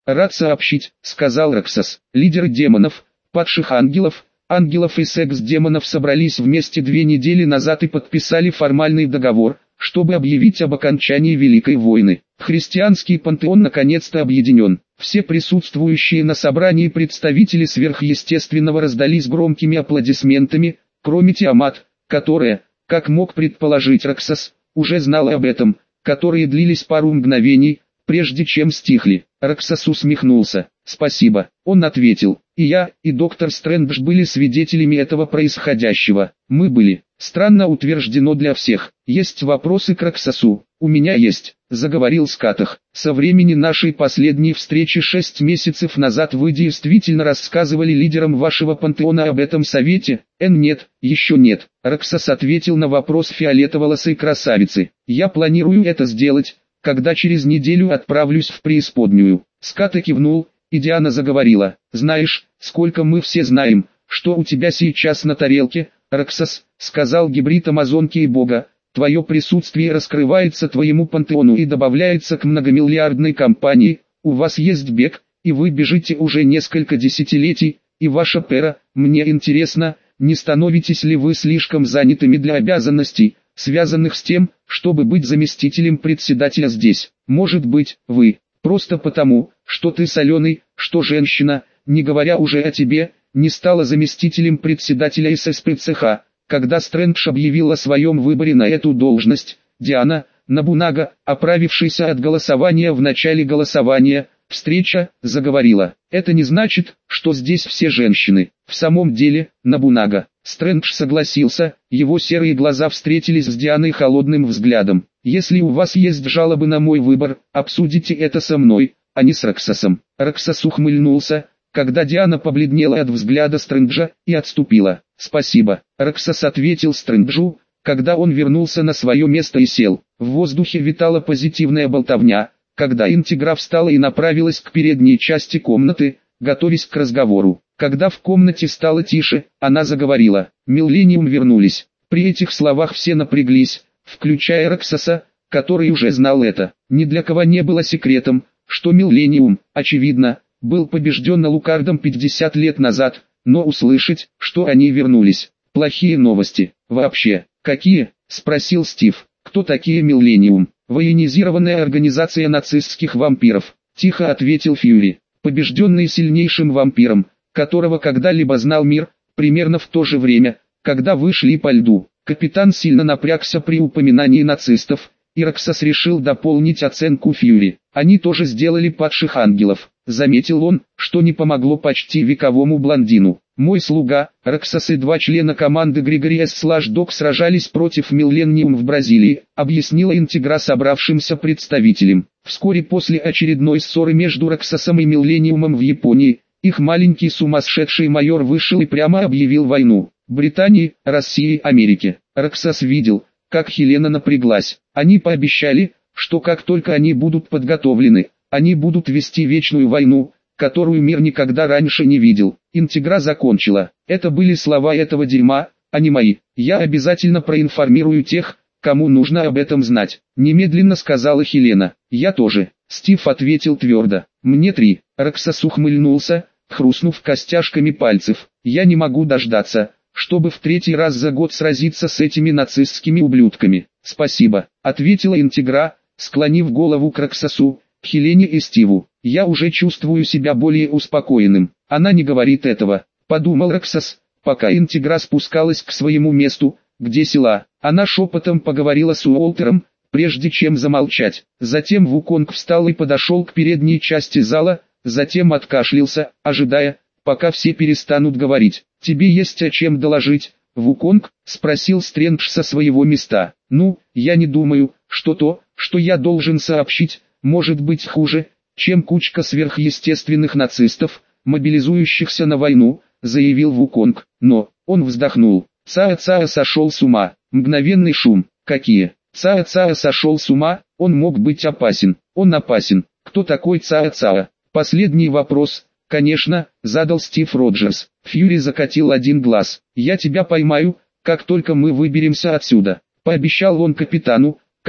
«Рад сообщить», — сказал Роксос. «Лидеры демонов, падших ангелов, ангелов и секс-демонов собрались вместе 2 недели назад и подписали формальный договор, чтобы объявить об окончании Великой войны. Христианский пантеон наконец-то объединен». Все присутствующие на собрании представители сверхъестественного раздались громкими аплодисментами, кроме Тиамат, которая, как мог предположить Роксос, уже знала об этом, которые длились пару мгновений, прежде чем стихли. Роксос усмехнулся. «Спасибо», — он ответил. «И я, и доктор Стрэндж были свидетелями этого происходящего. Мы были. Странно утверждено для всех. Есть вопросы к Роксосу?» «У меня есть», — заговорил Скатах. «Со времени нашей последней встречи 6 месяцев назад вы действительно рассказывали лидерам вашего пантеона об этом совете?» «Нет, еще нет», — Роксос ответил на вопрос фиолетоволосой красавицы. «Я планирую это сделать, когда через неделю отправлюсь в преисподнюю». Ската кивнул, и Диана заговорила. «Знаешь, сколько мы все знаем, что у тебя сейчас на тарелке, Роксос», — сказал гибрид амазонки и бога. «Твое присутствие раскрывается твоему пантеону и добавляется к многомиллиардной компании. У вас есть бег, и вы бежите уже несколько десятилетий, и ваша пера. Мне интересно, не становитесь ли вы слишком занятыми для обязанностей, связанных с тем, чтобы быть заместителем председателя здесь? Может быть, вы, просто потому, что ты соленый, что женщина, не говоря уже о тебе, не стала заместителем председателя ССПЦХ». Когда Стрэндж объявил о своем выборе на эту должность, Диана, Набунага, оправившаяся от голосования в начале голосования, встреча, заговорила. «Это не значит, что здесь все женщины. В самом деле, Набунага». Стрэндж согласился, его серые глаза встретились с Дианой холодным взглядом. «Если у вас есть жалобы на мой выбор, обсудите это со мной, а не с Роксосом». Роксос ухмыльнулся, когда Диана побледнела от взгляда Стрэнджа, и отступила. «Спасибо», — Роксос ответил Стрэнджу, когда он вернулся на свое место и сел. В воздухе витала позитивная болтовня, когда Интегра встала и направилась к передней части комнаты, готовясь к разговору. Когда в комнате стало тише, она заговорила. «Миллениум вернулись». При этих словах все напряглись, включая Роксоса, который уже знал это. Ни для кого не было секретом, что Миллениум, очевидно, был побежден Алукардом 50 лет назад, но услышать, что они вернулись. Плохие новости. «Вообще, какие?» — спросил Стив. «Кто такие Миллениум?» «Военизированная организация нацистских вампиров», — тихо ответил Фьюри. «Побежденный сильнейшим вампиром, которого когда-либо знал мир, примерно в то же время, когда вы шли по льду». Капитан сильно напрягся при упоминании нацистов, и Роксос решил дополнить оценку Фьюри. «Они тоже сделали падших ангелов», — заметил он, что не помогло почти вековому блондину. «Мой слуга, Роксос и 2 члена команды Григори С/Док сражались против Миллениум в Бразилии», — объяснила Интегра собравшимся представителям. Вскоре после очередной ссоры между Роксосом и Миллениумом в Японии, их маленький сумасшедший майор вышел и прямо объявил войну Британии, России, Америке. Роксос видел, как Хелена напряглась. Они пообещали, что как только они будут подготовлены, они будут вести вечную войну, которую мир никогда раньше не видел. Интегра закончила. «Это были слова этого дерьма, а не мои. Я обязательно проинформирую тех, кому нужно об этом знать», — немедленно сказала Хелена. «Я тоже», — Стив ответил твердо. «Мне 3. Роксос ухмыльнулся, хрустнув костяшками пальцев. «Я не могу дождаться, чтобы в 3-й раз за год сразиться с этими нацистскими ублюдками». «Спасибо», — ответила Интегра, склонив голову к Роксосу, Хелене и Стиву. «Я уже чувствую себя более успокоенным». «Она не говорит этого», — подумал Роксос, пока Интегра спускалась к своему месту, где села. Она шепотом поговорила с Уолтером, прежде чем замолчать. Затем Вуконг встал и подошел к передней части зала, затем откашлялся, ожидая, пока все перестанут говорить. «Тебе есть о чем доложить, Вуконг?» — спросил Стрэндж со своего места. «Ну, я не думаю, что то, что я должен сообщить, может быть хуже, чем кучка сверхъестественных нацистов, мобилизующихся на войну», — заявил Вуконг. Но, он вздохнул. Цаа-Цаа сошел с ума. Мгновенный шум. «Какие?» Цаа-Цаа сошел с ума, он мог быть опасен. Он опасен. Кто такой Цаа-Цаа? Последний вопрос, конечно, задал Стив Роджерс. Фьюри закатил один глаз. «Я тебя поймаю, как только мы выберемся отсюда», — пообещал он капитану,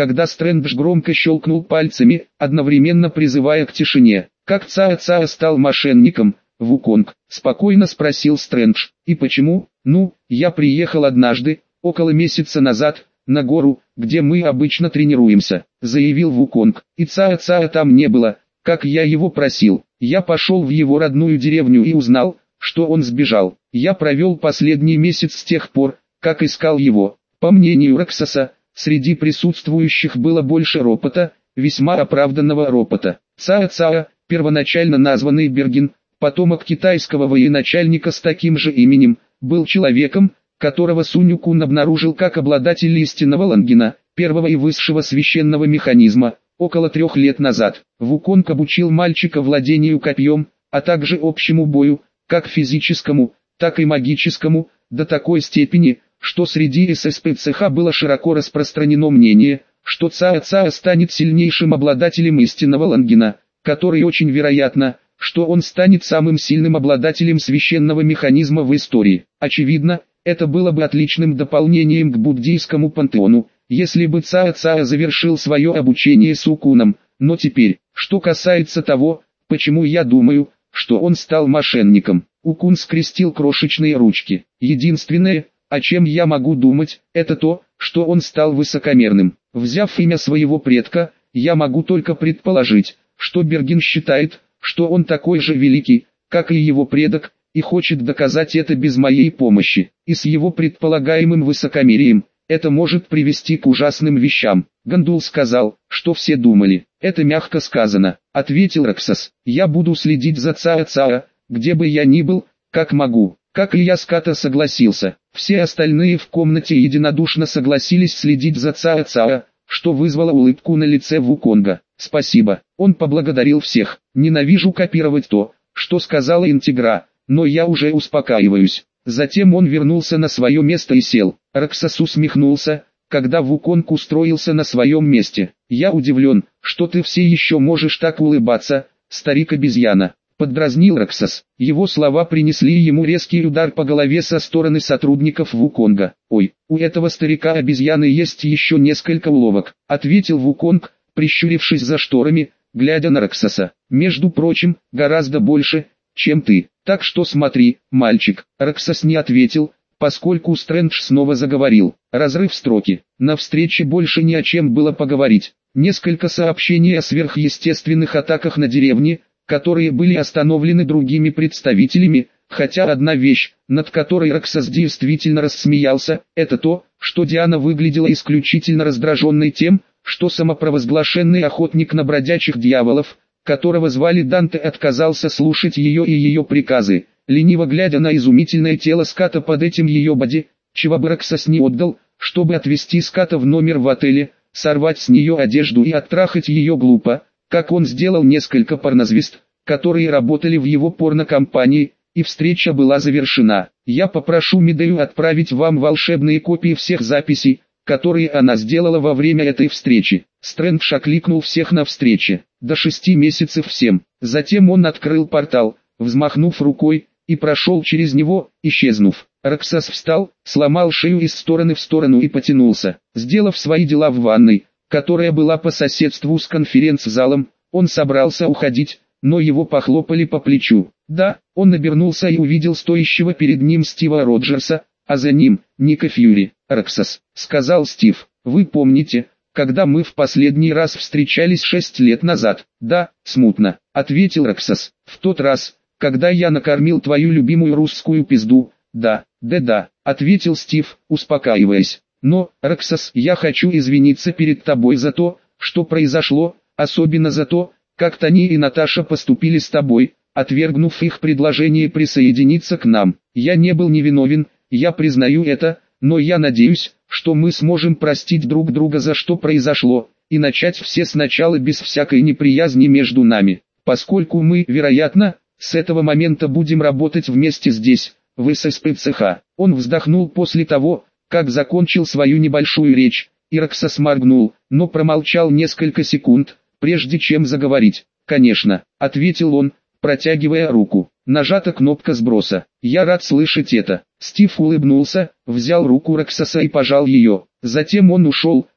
когда Стрэндж громко щелкнул пальцами, одновременно призывая к тишине. «Как Цаа-Цаа стал мошенником, Вуконг?» – спокойно спросил Стрэндж. «И почему?» «Ну, я приехал однажды, около месяца назад, на гору, где мы обычно тренируемся», – заявил Вуконг. «И Цаа-Цаа там не было, как я его просил. Я пошел в его родную деревню и узнал, что он сбежал. Я провел последний месяц с тех пор, как искал его». По мнению Роксоса, среди присутствующих было больше ропота, весьма оправданного ропота. Цаа-Цаа, первоначально названный Берген, потомок китайского военачальника с таким же именем, был человеком, которого Сунь-Укун обнаружил как обладатель истинного лангена, первого и высшего священного механизма, около 3 лет назад. Вуконг обучил мальчика владению копьем, а также общему бою, как физическому, так и магическому, до такой степени, что среди ССПЦХ было широко распространено мнение, что Цаа-Цаа станет сильнейшим обладателем истинного лангена, который очень вероятно, что он станет самым сильным обладателем священного механизма в истории. Очевидно, это было бы отличным дополнением к буддийскому пантеону, если бы Цаа-Цаа завершил свое обучение с Укуном, но теперь, что касается того, почему я думаю, что он стал мошенником. Укун скрестил крошечные ручки. Единственное, о чем я могу думать, это то, что он стал высокомерным. Взяв имя своего предка, я могу только предположить, что Берген считает, что он такой же великий, как и его предок, и хочет доказать это без моей помощи. И с его предполагаемым высокомерием, это может привести к ужасным вещам. Гандул сказал, что все думали. Это мягко сказано, ответил Роксос. Я буду следить за Цаа-Цаа, где бы я ни был, как могу. Как и я, Ската согласился. Все остальные в комнате единодушно согласились следить за Цаа-Цаа, что вызвало улыбку на лице Вуконга. «Спасибо». Он поблагодарил всех. «Ненавижу копировать то, что сказала Интегра, но я уже успокаиваюсь». Затем он вернулся на свое место и сел. Роксос усмехнулся, когда Вуконг устроился на своем месте. «Я удивлен, что ты все еще можешь так улыбаться, старик-обезьяна», — поддразнил Роксос. Его слова принесли ему резкий удар по голове со стороны сотрудников Вуконга. «Ой, у этого старика-обезьяны есть еще несколько уловок», — ответил Вуконг, прищурившись за шторами, глядя на Роксоса. «Между прочим, гораздо больше, чем ты. Так что смотри, мальчик». Роксос не ответил, поскольку Стрэндж снова заговорил. Разрыв строки. На встрече больше ни о чем было поговорить. Несколько сообщений о сверхъестественных атаках на деревни, которые были остановлены другими представителями, хотя одна вещь, над которой Роксос действительно рассмеялся, это то, что Диана выглядела исключительно раздраженной тем, что самопровозглашенный охотник на бродячих дьяволов, которого звали Данте, отказался слушать ее и ее приказы, лениво глядя на изумительное тело Ската под этим ее боди, чего бы Роксос не отдал, чтобы отвезти Ската в номер в отеле, сорвать с нее одежду и оттрахать ее глупо, как он сделал несколько порнозвезд, которые работали в его порнокомпании, и встреча была завершена. «Я попрошу Медею отправить вам волшебные копии всех записей, которые она сделала во время этой встречи». Стрэндж окликнул всех на встрече. «До 6 месяцев всем». Затем он открыл портал, взмахнув рукой, и прошел через него, исчезнув. Роксос встал, сломал шею из стороны в сторону и потянулся. Сделав свои дела в ванной, которая была по соседству с конференц-залом, он собрался уходить, но его похлопали по плечу. Да, он обернулся и увидел стоящего перед ним Стива Роджерса, а за ним Ника Фьюри. «Роксос», — сказал Стив, — «вы помните, когда мы в последний раз встречались 6 лет назад?» «Да, смутно», — ответил Роксос. «В тот раз, когда я накормил твою любимую русскую пизду». «Да, да», — ответил Стив, успокаиваясь. «Но, Роксос, я хочу извиниться перед тобой за то, что произошло, особенно за то, как Тони и Наташа поступили с тобой, отвергнув их предложение присоединиться к нам. Я не был невиновен, я признаю это, но я надеюсь, что мы сможем простить друг друга за что произошло, и начать все сначала без всякой неприязни между нами, поскольку мы, вероятно, с этого момента будем работать вместе здесь, в ССПЦХ». Он вздохнул после того, как закончил свою небольшую речь, и Роксос моргнул, но промолчал несколько секунд, прежде чем заговорить. «Конечно», — ответил он, протягивая руку. Нажата кнопка сброса. «Я рад слышать это». Стив улыбнулся, взял руку Роксоса и пожал ее. Затем он ушел,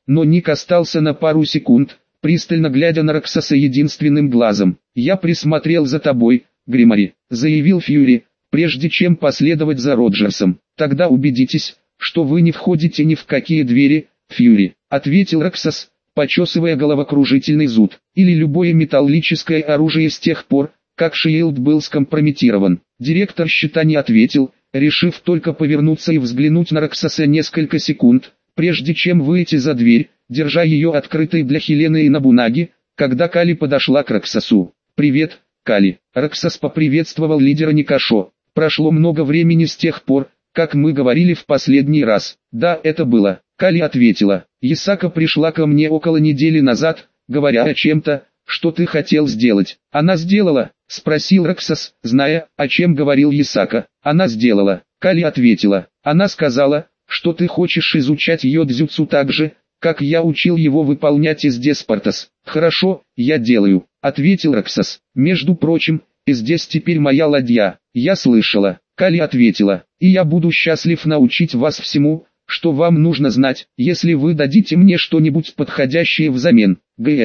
но Ник остался на пару секунд, пристально глядя на Роксаса единственным глазом. «Я присмотрел за тобой, Гримори», — заявил Фьюри, прежде чем последовать за Роджерсом. «Тогда убедитесь, что вы не входите ни в какие двери, Фьюри», — ответил Роксас, почесывая головокружительный зуд, «или любое металлическое оружие с тех пор, как Шиилд был скомпрометирован». Директор счета не ответил, решив только повернуться и взглянуть на Роксаса несколько секунд, прежде чем выйти за дверь, держа ее открытой для Хелены и Набунаги, когда Кали подошла к Роксасу. «Привет, Кали». Роксас поприветствовал лидера Никашо. «Прошло много времени с тех пор, как мы говорили в последний раз». «Да, это было», Кали ответила. «Ясака пришла ко мне около недели назад, говоря о чем-то, что ты хотел сделать». «Она сделала?» — спросил Роксас, зная, о чем говорил Ясака. «Она сделала», Кали ответила. «Она сказала, что ты хочешь изучать йодзюцу так же, как я учил его выполнять из Деспартас». «Хорошо, я делаю», — ответил Роксас. «Между прочим, и здесь теперь моя ладья». «Я слышала», Кали ответила. «И я буду счастлив научить вас всему, что вам нужно знать, если вы дадите мне что-нибудь подходящее взамен».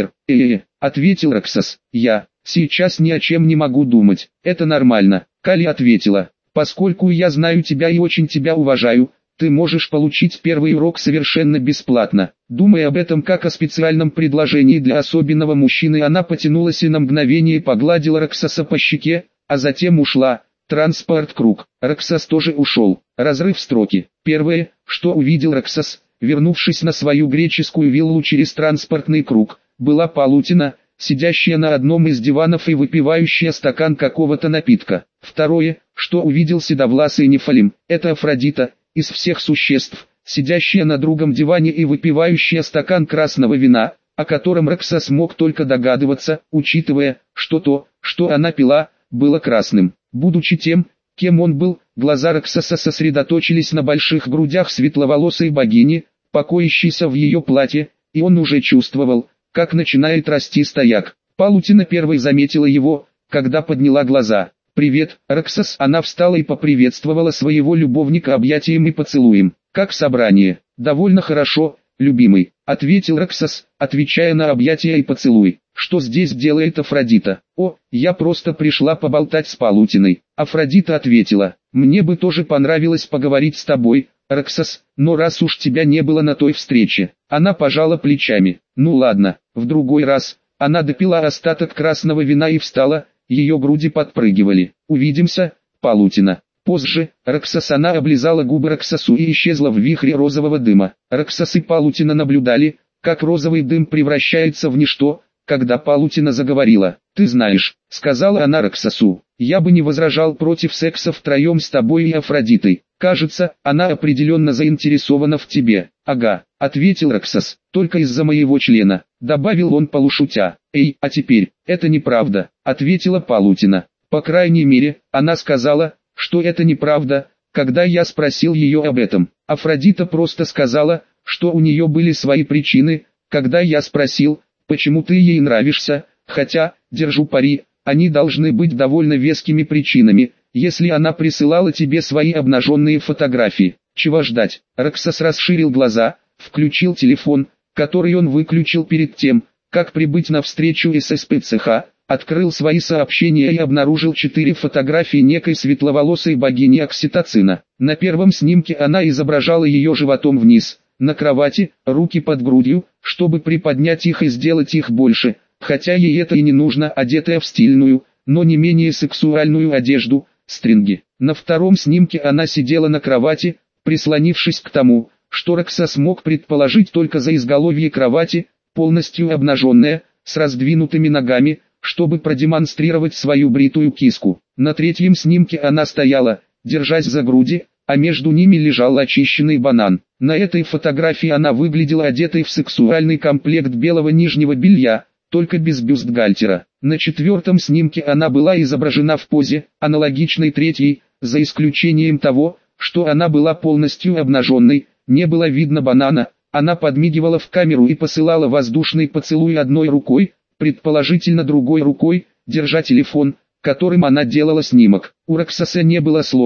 Ответил Роксас. «Я сейчас ни о чем не могу думать». «Это нормально», Кали ответила. «Поскольку я знаю тебя и очень тебя уважаю, ты можешь получить первый урок совершенно бесплатно». Думая об этом как о специальном предложении для особенного мужчины, она потянулась и на мгновение погладила Роксаса по щеке, а затем ушла. Транспорт-круг. Роксас тоже ушел. Разрыв строки. Первое, что увидел Роксас, вернувшись на свою греческую виллу через транспортный круг, была Палутина, сидящая на одном из диванов и выпивающая стакан какого-то напитка. Второе, что увидел седовласый Нефалим, это Афродита, из всех существ, сидящая на другом диване и выпивающая стакан красного вина, о котором Роксас мог только догадываться, учитывая, что то, что она пила, было красным. Будучи тем, кем он был, глаза Роксаса сосредоточились на больших грудях светловолосой богини, покоящейся в ее платье, и он уже чувствовал, как начинает расти стояк. Палутина первой заметила его, когда подняла глаза. «Привет, Роксас!» Она встала и поприветствовала своего любовника объятием и поцелуем. «Как собрание?» «Довольно хорошо, любимый», — ответил Роксас, отвечая на объятия и поцелуй. «Что здесь делает Афродита?» «О, я просто пришла поболтать с Палутиной». Афродита ответила. «Мне бы тоже понравилось поговорить с тобой, Роксас, но раз уж тебя не было на той встрече». Она пожала плечами. «Ну ладно, в другой раз». Она допила остаток красного вина и встала, ее груди подпрыгивали. «Увидимся, Палутина». Позже, Роксас она облизала губы Роксасу и исчезла в вихре розового дыма. Роксас и Палутина наблюдали, как розовый дым превращается в ничто, когда Палутина заговорила. «Ты знаешь», — сказала она Роксасу, — «я бы не возражал против секса втроем с тобой и Афродитой. Кажется, она определенно заинтересована в тебе». «Ага», — ответил Роксас, — «только из-за моего члена», — добавил он полушутя. «Эй, а теперь, это неправда», — ответила Палутина. «По крайней мере, она сказала, что это неправда, когда я спросил ее об этом. Афродита просто сказала, что у нее были свои причины, когда я спросил, почему ты ей нравишься, хотя, держу пари, они должны быть довольно вескими причинами, если она присылала тебе свои обнаженные фотографии». «Чего ждать?» Роксас расширил глаза, включил телефон, который он выключил перед тем, как прибыть на встречу с СПЦХ, открыл свои сообщения и обнаружил 4 фотографии некой светловолосой богини окситоцина. На первом снимке она изображала ее животом вниз, на кровати, руки под грудью, чтобы приподнять их и сделать их больше, хотя ей это и не нужно, одетая в стильную, но не менее сексуальную одежду, стринги. На втором снимке она сидела на кровати, прислонившись к тому, что Роксас мог предположить только за изголовье кровати, полностью обнаженная, с раздвинутыми ногами, чтобы продемонстрировать свою бритую киску. На третьем снимке она стояла, держась за груди, а между ними лежал очищенный банан. На этой фотографии она выглядела одетой в сексуальный комплект белого нижнего белья, только без бюстгальтера. На четвертом снимке она была изображена в позе, аналогичной третьей, за исключением того, что она была полностью обнаженной, не было видно банана. Она подмигивала в камеру и посылала воздушный поцелуй одной рукой, предположительно другой рукой, держа телефон, которым она делала снимок. У Роксаса не было слов,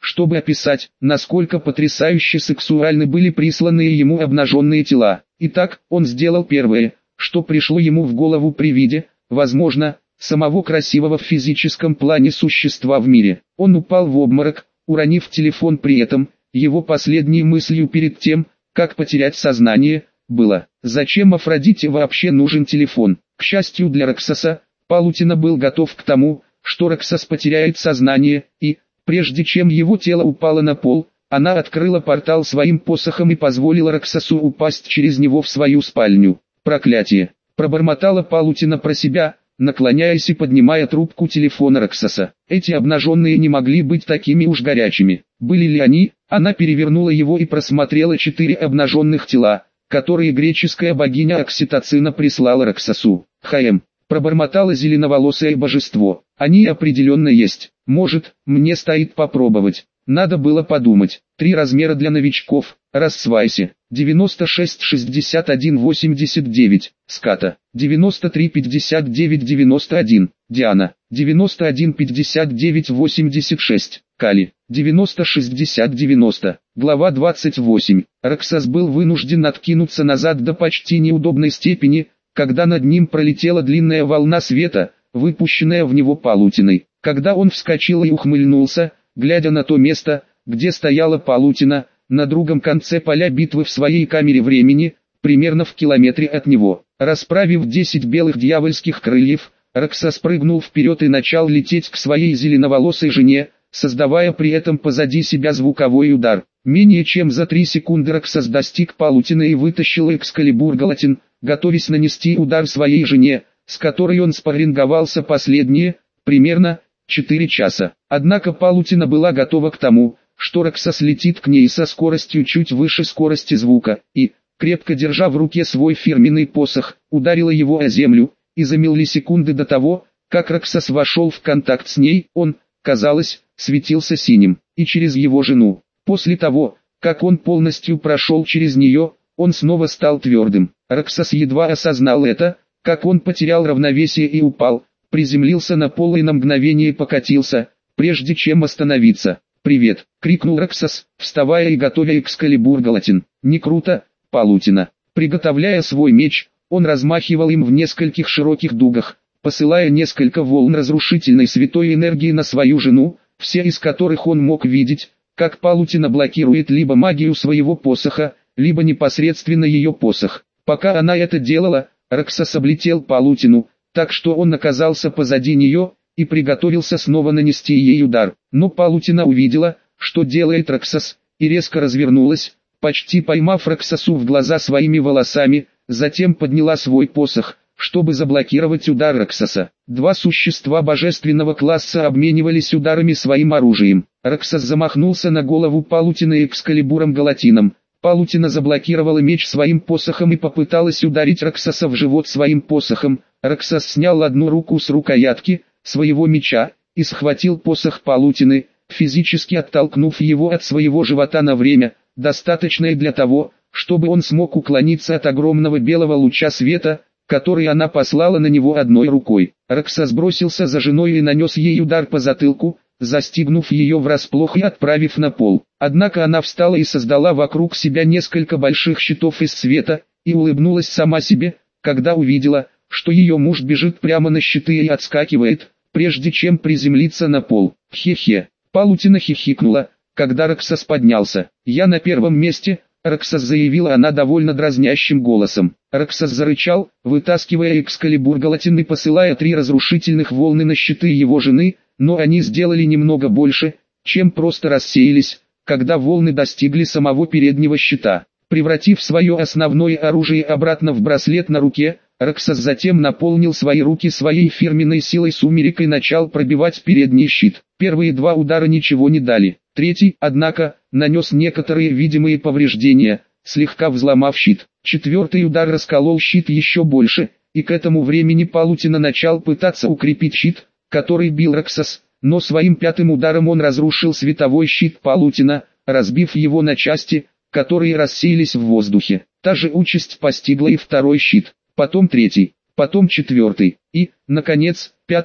чтобы описать, насколько потрясающе сексуальны были присланные ему обнаженные тела. Итак, он сделал первое, что пришло ему в голову при виде, возможно, самого красивого в физическом плане существа в мире. Он упал в обморок, уронив телефон при этом. Его последней мыслью перед тем, как потерять сознание, было: зачем Афродите вообще нужен телефон? К счастью для Роксоса, Палутина был готов к тому, что Роксос потеряет сознание, и, прежде чем его тело упало на пол, она открыла портал своим посохом и позволила Роксосу упасть через него в свою спальню. «Проклятие!» – пробормотала Палутина про себя, наклоняясь и поднимая трубку телефона Роксоса. Эти обнаженные не могли быть такими уж горячими. Были ли они? Она перевернула его и просмотрела 4 обнаженных тела, которые греческая богиня Окситоцина прислала Роксосу. «Хаэм!» – пробормотало зеленоволосое божество. «Они определенно есть. Может, мне стоит попробовать. Надо было подумать. 3 размера для новичков. Рассвайси. 96-61-89. Ската. 93-59-91. Диана. 91-59-86. Кали. 90-60-90. Глава 28. Роксос был вынужден откинуться назад до почти неудобной степени, когда над ним пролетела длинная волна света, выпущенная в него Палутиной. Когда он вскочил и ухмыльнулся, глядя на то место, где стояла Палутина, на другом конце поля битвы в своей камере времени, примерно в километре от него. Расправив 10 белых дьявольских крыльев, Роксос прыгнул вперед и начал лететь к своей зеленоволосой жене, создавая при этом позади себя звуковой удар. Менее чем за 3 секунды Роксос достиг Палутины и вытащил Экскалибур Галатин, готовясь нанести удар своей жене, с которой он спарринговался последние, примерно, 4 часа. Однако Палутина была готова к тому, что Роксос летит к ней со скоростью чуть выше скорости звука, и, крепко держа в руке свой фирменный посох, ударила его о землю, и за миллисекунды до того, как Роксос вошел в контакт с ней, он, казалось, светился синим, и через его жену. После того, как он полностью прошел через нее, он снова стал твердым. Роксос едва осознал это, как он потерял равновесие и упал, приземлился на пол и на мгновение покатился, прежде чем остановиться. «Привет!» — крикнул Роксос, вставая и готовя Экскалибур Галатин. «Не круто, Палутина!» Приготовляя свой меч, он размахивал им в нескольких широких дугах, посылая несколько волн разрушительной святой энергии на свою жену, все из которых он мог видеть, как Палутина блокирует либо магию своего посоха, либо непосредственно ее посох. Пока она это делала, Роксос облетел Палутину, так что он оказался позади нее, и приготовился снова нанести ей удар. Но Палутина увидела, что делает Роксос, и резко развернулась, почти поймав Роксосу в глаза своими волосами, затем подняла свой посох, чтобы заблокировать удар Роксоса. 2 существа божественного класса обменивались ударами своим оружием. Роксос замахнулся на голову Палутины Экскалибуром Галатином. Палутина заблокировала меч своим посохом и попыталась ударить Роксоса в живот своим посохом. Роксос снял одну руку с рукоятки своего меча и схватил посох Палутины, физически оттолкнув его от своего живота на время, достаточное для того, чтобы он смог уклониться от огромного белого луча света, который она послала на него одной рукой. Роксос бросился за женой и нанес ей удар по затылку, застигнув ее врасплох и отправив на пол. Однако она встала и создала вокруг себя несколько больших щитов из света, и улыбнулась сама себе, когда увидела, что ее муж бежит прямо на щиты и отскакивает, прежде чем приземлиться на пол. «Хе-хе!» Палутина хихикнула, когда Роксос поднялся. «Я на первом месте», — Роксос заявила она довольно дразнящим голосом. Роксос зарычал, вытаскивая Экскалибур Галатин и посылая 3 разрушительных волны на щиты его жены, но они сделали немного больше, чем просто рассеялись, когда волны достигли самого переднего щита. Превратив свое основное оружие обратно в браслет на руке, Роксос затем наполнил свои руки своей фирменной силой сумерек и начал пробивать передний щит. Первые 2 удара ничего не дали. Третий, однако, нанес некоторые видимые повреждения, слегка взломав щит. 4-й удар расколол щит еще больше, и к этому времени Палутина начал пытаться укрепить щит, который бил Роксос, но своим 5-м ударом он разрушил световой щит Палутина, разбив его на части, которые рассеялись в воздухе. Та же участь постигла и 2-й щит, потом 3-й, потом 4-й, и, наконец, 5-й,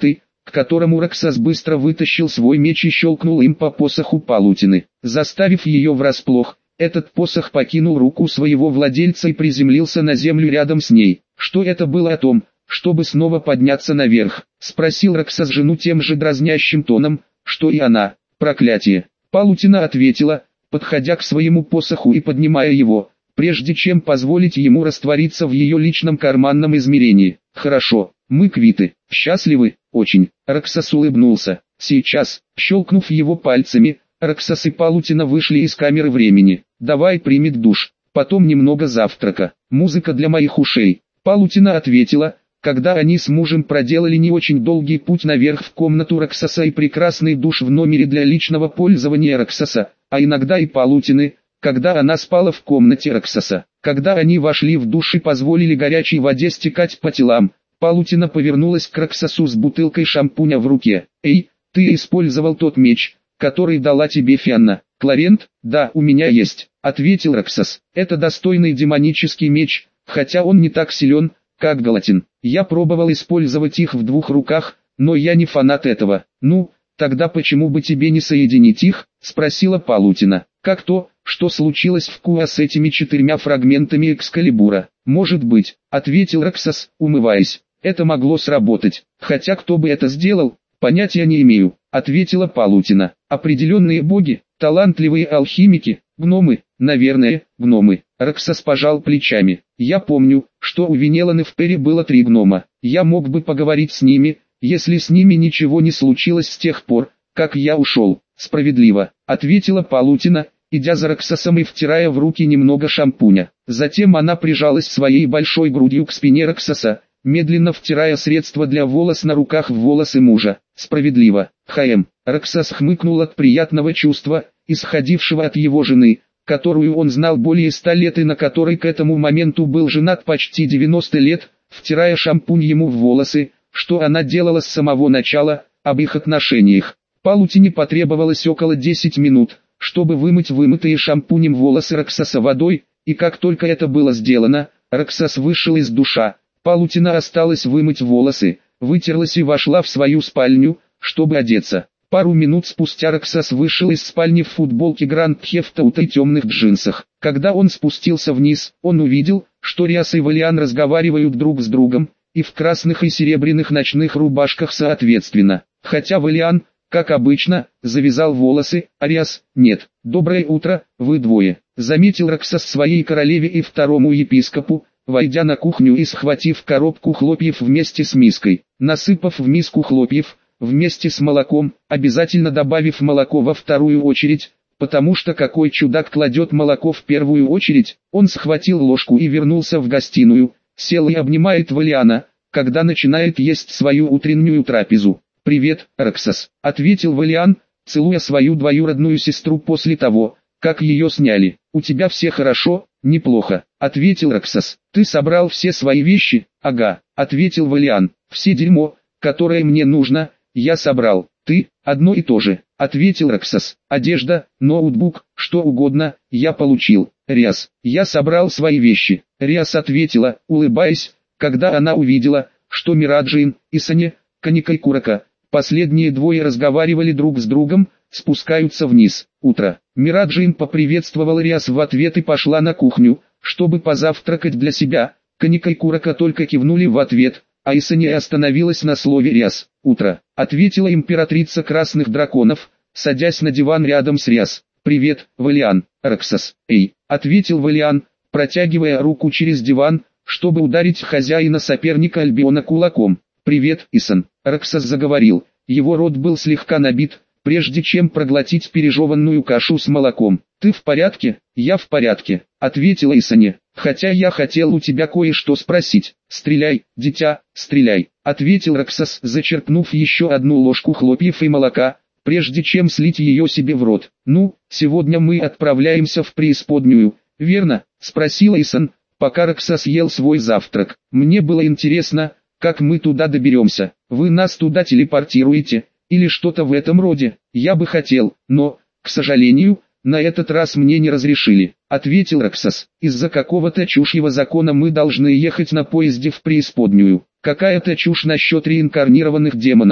к которому Роксас быстро вытащил свой меч и щелкнул им по посоху Палутины. Заставив ее врасплох, этот посох покинул руку своего владельца и приземлился на землю рядом с ней. Что это было о том, чтобы снова подняться наверх? Спросил Роксас жену тем же дразнящим тоном, что и она. Проклятие. Палутина ответила, подходя к своему посоху и поднимая его, прежде чем позволить ему раствориться в ее личном карманном измерении. Хорошо, мы квиты. Счастливы? Очень. Роксас улыбнулся. Сейчас, щелкнув его пальцами, Роксас и Палутина вышли из камеры времени. Давай примет душ, потом немного завтрака. Музыка для моих ушей. Палутина ответила, когда они с мужем проделали не очень долгий путь наверх в комнату Роксаса и прекрасный душ в номере для личного пользования Роксаса, а иногда и Палутины, когда она спала в комнате Роксаса. Когда они вошли в душ и позволили горячей воде стекать по телам, Палутина повернулась к Роксасу с бутылкой шампуня в руке. «Эй, ты использовал тот меч, который дала тебе Фианна?» «Кларент? Да, у меня есть», — ответил Роксас. «Это достойный демонический меч, хотя он не так силен, как Галатин. Я пробовал использовать их в двух руках, но я не фанат этого». «Ну, тогда почему бы тебе не соединить их?» — спросила Палутина. «Как то, что случилось в Куа с этими 4 фрагментами Экскалибура?» «Может быть», — ответил Роксас, умываясь. «Это могло сработать, хотя кто бы это сделал, понятия не имею», — ответила Палутина. «Определенные боги, талантливые алхимики, гномы, наверное, гномы». Роксас пожал плечами. «Я помню, что у Венеланы в Пере было 3 гнома. Я мог бы поговорить с ними, если с ними ничего не случилось с тех пор, как я ушел». «Справедливо», — ответила Палутина, идя за Роксасом и втирая в руки немного шампуня. Затем она прижалась своей большой грудью к спине Роксаса, медленно втирая средство для волос на руках в волосы мужа. «Справедливо, Хаэм». Роксас хмыкнул от приятного чувства, исходившего от его жены, которую он знал более 100 лет и на которой к этому моменту был женат почти 90 лет, втирая шампунь ему в волосы, что она делала с самого начала, об их отношениях. Палутине потребовалось около 10 минут, чтобы вымыть вымытые шампунем волосы Роксаса водой, и как только это было сделано, Роксас вышел из душа. Палутина осталась вымыть волосы, вытерлась и вошла в свою спальню, чтобы одеться. Пару минут спустя Роксас вышел из спальни в футболке Гранд Хефтаута и темных джинсах. Когда он спустился вниз, он увидел, что Риас и Валиан разговаривают друг с другом, и в красных и серебряных ночных рубашках соответственно. Хотя Валиан, как обычно, завязал волосы, а Риас – нет. «Доброе утро, вы двое», – заметил Роксас своей королеве и второму епископу, войдя на кухню и схватив коробку хлопьев вместе с миской. Насыпав в миску хлопьев, вместе с молоком, обязательно добавив молоко во вторую очередь, потому что какой чудак кладет молоко в первую очередь, он схватил ложку и вернулся в гостиную, сел и обнимает Валиана, когда начинает есть свою утреннюю трапезу. «Привет, Роксас», — ответил Валиан, целуя свою двоюродную сестру после того, как ее сняли. «У тебя все хорошо?» «Неплохо», — ответил Роксас. «Ты собрал все свои вещи?» «Ага», — ответил Валиан. «Все дерьмо, которое мне нужно, я собрал». «Ты, одно и то же», — ответил Роксас. «Одежда, ноутбук, что угодно, я получил». «Риас, я собрал свои вещи». Риас ответила, улыбаясь, когда она увидела, что Мираджин и Саня, Каника Курака, последние двое разговаривали друг с другом, спускаются вниз. «Утро». Мираджин поприветствовала Риас в ответ и пошла на кухню, чтобы позавтракать для себя. Каника и Курака только кивнули в ответ, а Исания остановилась на слове «Риас». «Утро», — ответила императрица красных драконов, садясь на диван рядом с Риас. «Привет, Валиан». «Роксас». «Эй», — ответил Валиан, протягивая руку через диван, чтобы ударить хозяина соперника Альбиона кулаком. «Привет, Исан». Роксас заговорил, его рот был слегка набит, прежде чем проглотить пережеванную кашу с молоком. «Ты в порядке?» «Я в порядке», — ответила Исане. «Хотя я хотел у тебя кое-что спросить». «Стреляй, дитя, стреляй», — ответил Роксас, зачерпнув еще одну ложку хлопьев и молока, прежде чем слить ее себе в рот. «Ну, сегодня мы отправляемся в преисподнюю, верно?» — спросила Исан, пока Роксас ел свой завтрак. «Мне было интересно, как мы туда доберемся. Вы нас туда телепортируете, или что-то в этом роде? Я бы хотел, но, к сожалению, на этот раз мне не разрешили», — ответил Роксас. «Из-за какого-то чушьего закона мы должны ехать на поезде в преисподнюю. Какая-то чушь насчет реинкарнированных демонов,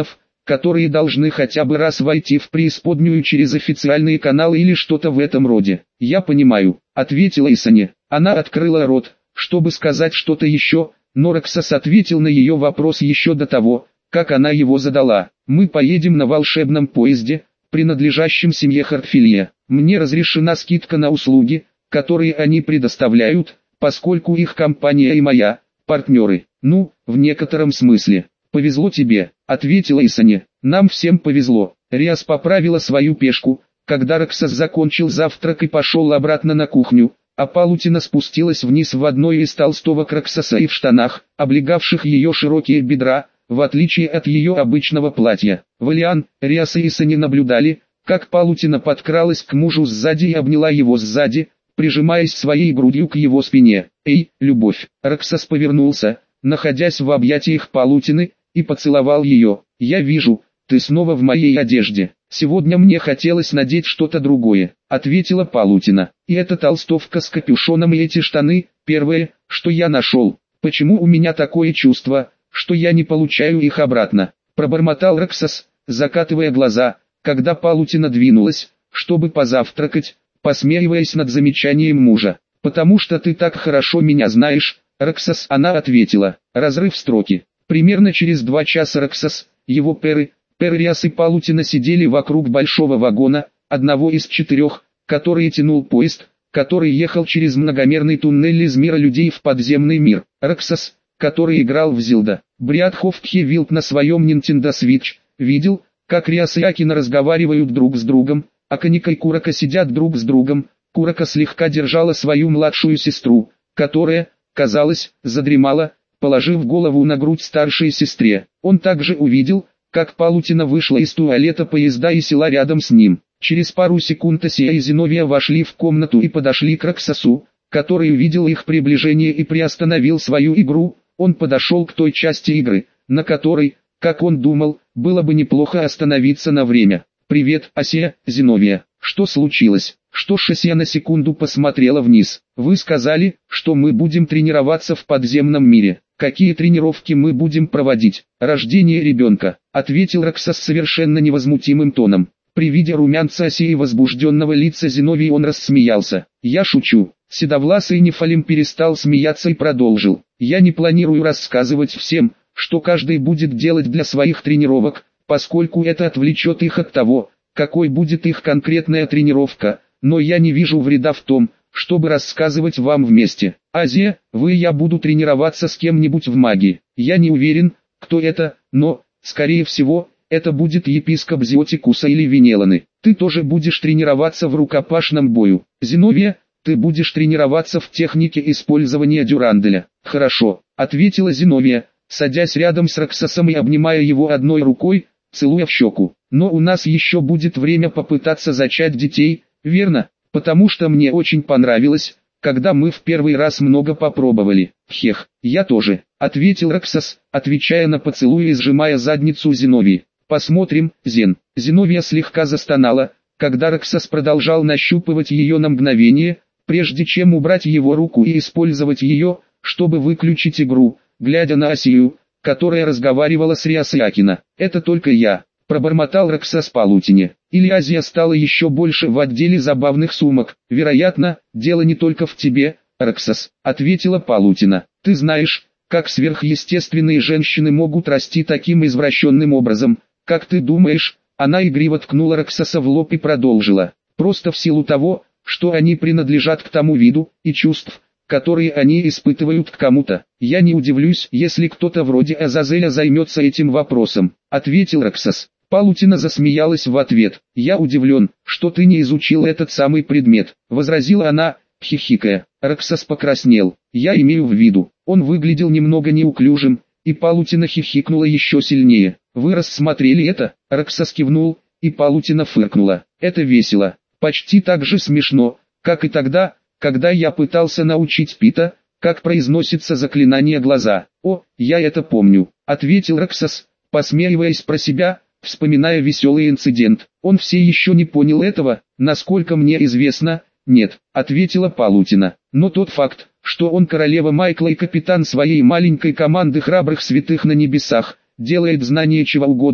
которые должны хотя бы раз войти в преисподнюю через официальные каналы или что-то в этом роде. «Я понимаю», — ответила Исане. Она открыла рот, чтобы сказать что-то еще, но Роксос ответил на ее вопрос еще до того, как она его задала. «Мы поедем на волшебном поезде, принадлежащем семье Хартфилье. Мне разрешена скидка на услуги, которые они предоставляют, поскольку их компания и моя – партнеры. Ну, в некотором смысле. Повезло тебе», – ответила Исане. «Нам всем повезло». Риас поправила свою пешку, когда Роксос закончил завтрак и пошел обратно на кухню, а Палутина спустилась вниз в одной из толстовок Роксоса и в штанах, облегавших ее широкие бедра, в отличие от ее обычного платья. Валиан, Риас и Исане наблюдали, как Палутина подкралась к мужу сзади и обняла его сзади, прижимаясь своей грудью к его спине. «Эй, любовь!» Роксос повернулся, находясь в объятиях Палутины, и поцеловал ее. «Я вижу, ты снова в моей одежде. Сегодня мне хотелось надеть что-то другое», — ответила Палутина. «И эта толстовка с капюшоном и эти штаны, первое, что я нашел. Почему у меня такое чувство, что я не получаю их обратно?» Пробормотал Роксос, закатывая глаза, когда Палутина двинулась, чтобы позавтракать, посмеиваясь над замечанием мужа. «Потому что ты так хорошо меня знаешь, Роксос», — она ответила. Разрыв строки. Примерно через 2 часа Роксос, его Риас и Палутина сидели вокруг большого вагона, одного из 4, который тянул поезд, который ехал через многомерный туннель из мира людей в подземный мир. Роксос, который играл в Зилда, Бриадхофтхе Вилд на своем Nintendo Switch, видел, как Риас и Акина разговаривают друг с другом, а Каника и Курака сидят друг с другом. Курака слегка держала свою младшую сестру, которая, казалось, задремала, положив голову на грудь старшей сестре. Он также увидел, как Палутина вышла из туалета поезда и села рядом с ним. Через пару секунд Асия и Зиновия вошли в комнату и подошли к Роксосу, который увидел их приближение и приостановил свою игру. Он подошел к той части игры, на которой, как он думал, было бы неплохо остановиться на время. «Привет, Асия, Зиновия. Что случилось?» «Что ж?» Асия на секунду посмотрела вниз. «Вы сказали, что мы будем тренироваться в подземном мире. Какие тренировки мы будем проводить?» «Рождение ребенка», — ответил Роксос совершенно невозмутимым тоном. При виде румянца Асии и возбужденного лица Зиновии он рассмеялся. «Я шучу». Седовласый Нефалим перестал смеяться и продолжил. «Я не планирую рассказывать всем, что каждый будет делать для своих тренировок, поскольку это отвлечет их от того, какой будет их конкретная тренировка, но я не вижу вреда в том, чтобы рассказывать вам вместе. Азия, вы и я буду тренироваться с кем-нибудь в магии. Я не уверен, кто это, но, скорее всего, это будет епископ Зиотикуса или Венеланы. Ты тоже будешь тренироваться в рукопашном бою. Зиновия, ты будешь тренироваться в технике использования дюранделя». «Хорошо», — ответила Зиновия, садясь рядом с Роксосом и обнимая его одной рукой, целуя в щеку. «Но у нас еще будет время попытаться зачать детей, верно? Потому что мне очень понравилось, когда мы в первый раз много попробовали». «Хех, я тоже», — ответил Роксос, отвечая на поцелуй и сжимая задницу Зиновии. «Посмотрим, Зен». Зиновия слегка застонала, когда Роксос продолжал нащупывать ее на мгновение, прежде чем убрать его руку и использовать ее, чтобы выключить игру, глядя на Асию, которая разговаривала с Риас и Акина. «Это только я», — пробормотал Роксос Палутине. «Или Азия стала еще больше в отделе забавных сумок?» «Вероятно, дело не только в тебе, Роксос», — ответила Палутина. «Ты знаешь, как сверхъестественные женщины могут расти таким извращенным образом, как ты думаешь?» Она игриво ткнула Роксоса в лоб и продолжила. «Просто в силу того, что они принадлежат к тому виду и чувств, которые они испытывают к кому-то. Я не удивлюсь, если кто-то вроде Азазеля займется этим вопросом», — ответил Роксос. Палутина засмеялась в ответ. «Я удивлен, что ты не изучил этот самый предмет», — возразила она, хихикая. Роксос покраснел. «Я имею в виду, он выглядел немного неуклюжим», и Палутина хихикнула еще сильнее. «Вы рассмотрели это?» Роксос кивнул, и Палутина фыркнула. «Это весело. Почти так же смешно, как и тогда, когда я пытался научить Пита, как произносится заклинание глаза». «О, я это помню», — ответил Роксос, посмеиваясь про себя, вспоминая веселый инцидент. «Он все еще не понял этого, насколько мне известно». «Нет», — ответила Палутина. «Но тот факт, что он королева Майкла и капитан своей маленькой команды храбрых святых на небесах, делает знание чего угодно,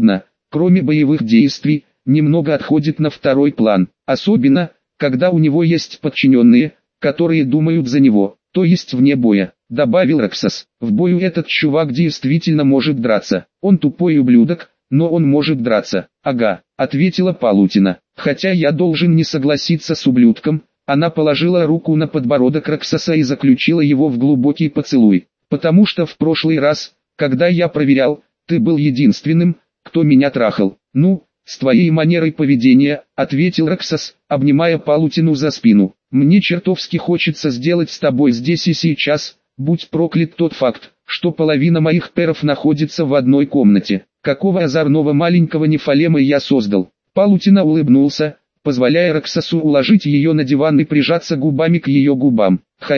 кроме боевых действий, немного отходит на второй план, особенно, когда у него есть подчиненные, которые думают за него, то есть вне боя», — добавил Роксос. «В бою этот чувак действительно может драться, он тупой ублюдок, но он может драться». «Ага», — ответила Палутина, «хотя я должен не согласиться с ублюдком». Она положила руку на подбородок Роксоса и заключила его в глубокий поцелуй, «потому что в прошлый раз, когда я проверял, ты был единственным, кто меня трахал». «Ну, с твоей манерой поведения», — ответил Роксос, обнимая Палутину за спину. «Мне чертовски хочется сделать с тобой здесь и сейчас, будь проклят тот факт, что половина моих перов находится в одной комнате. Какого озорного маленького нефалема я создал». Палутина улыбнулся, позволяя Роксосу уложить ее на диван и прижаться губами к ее губам.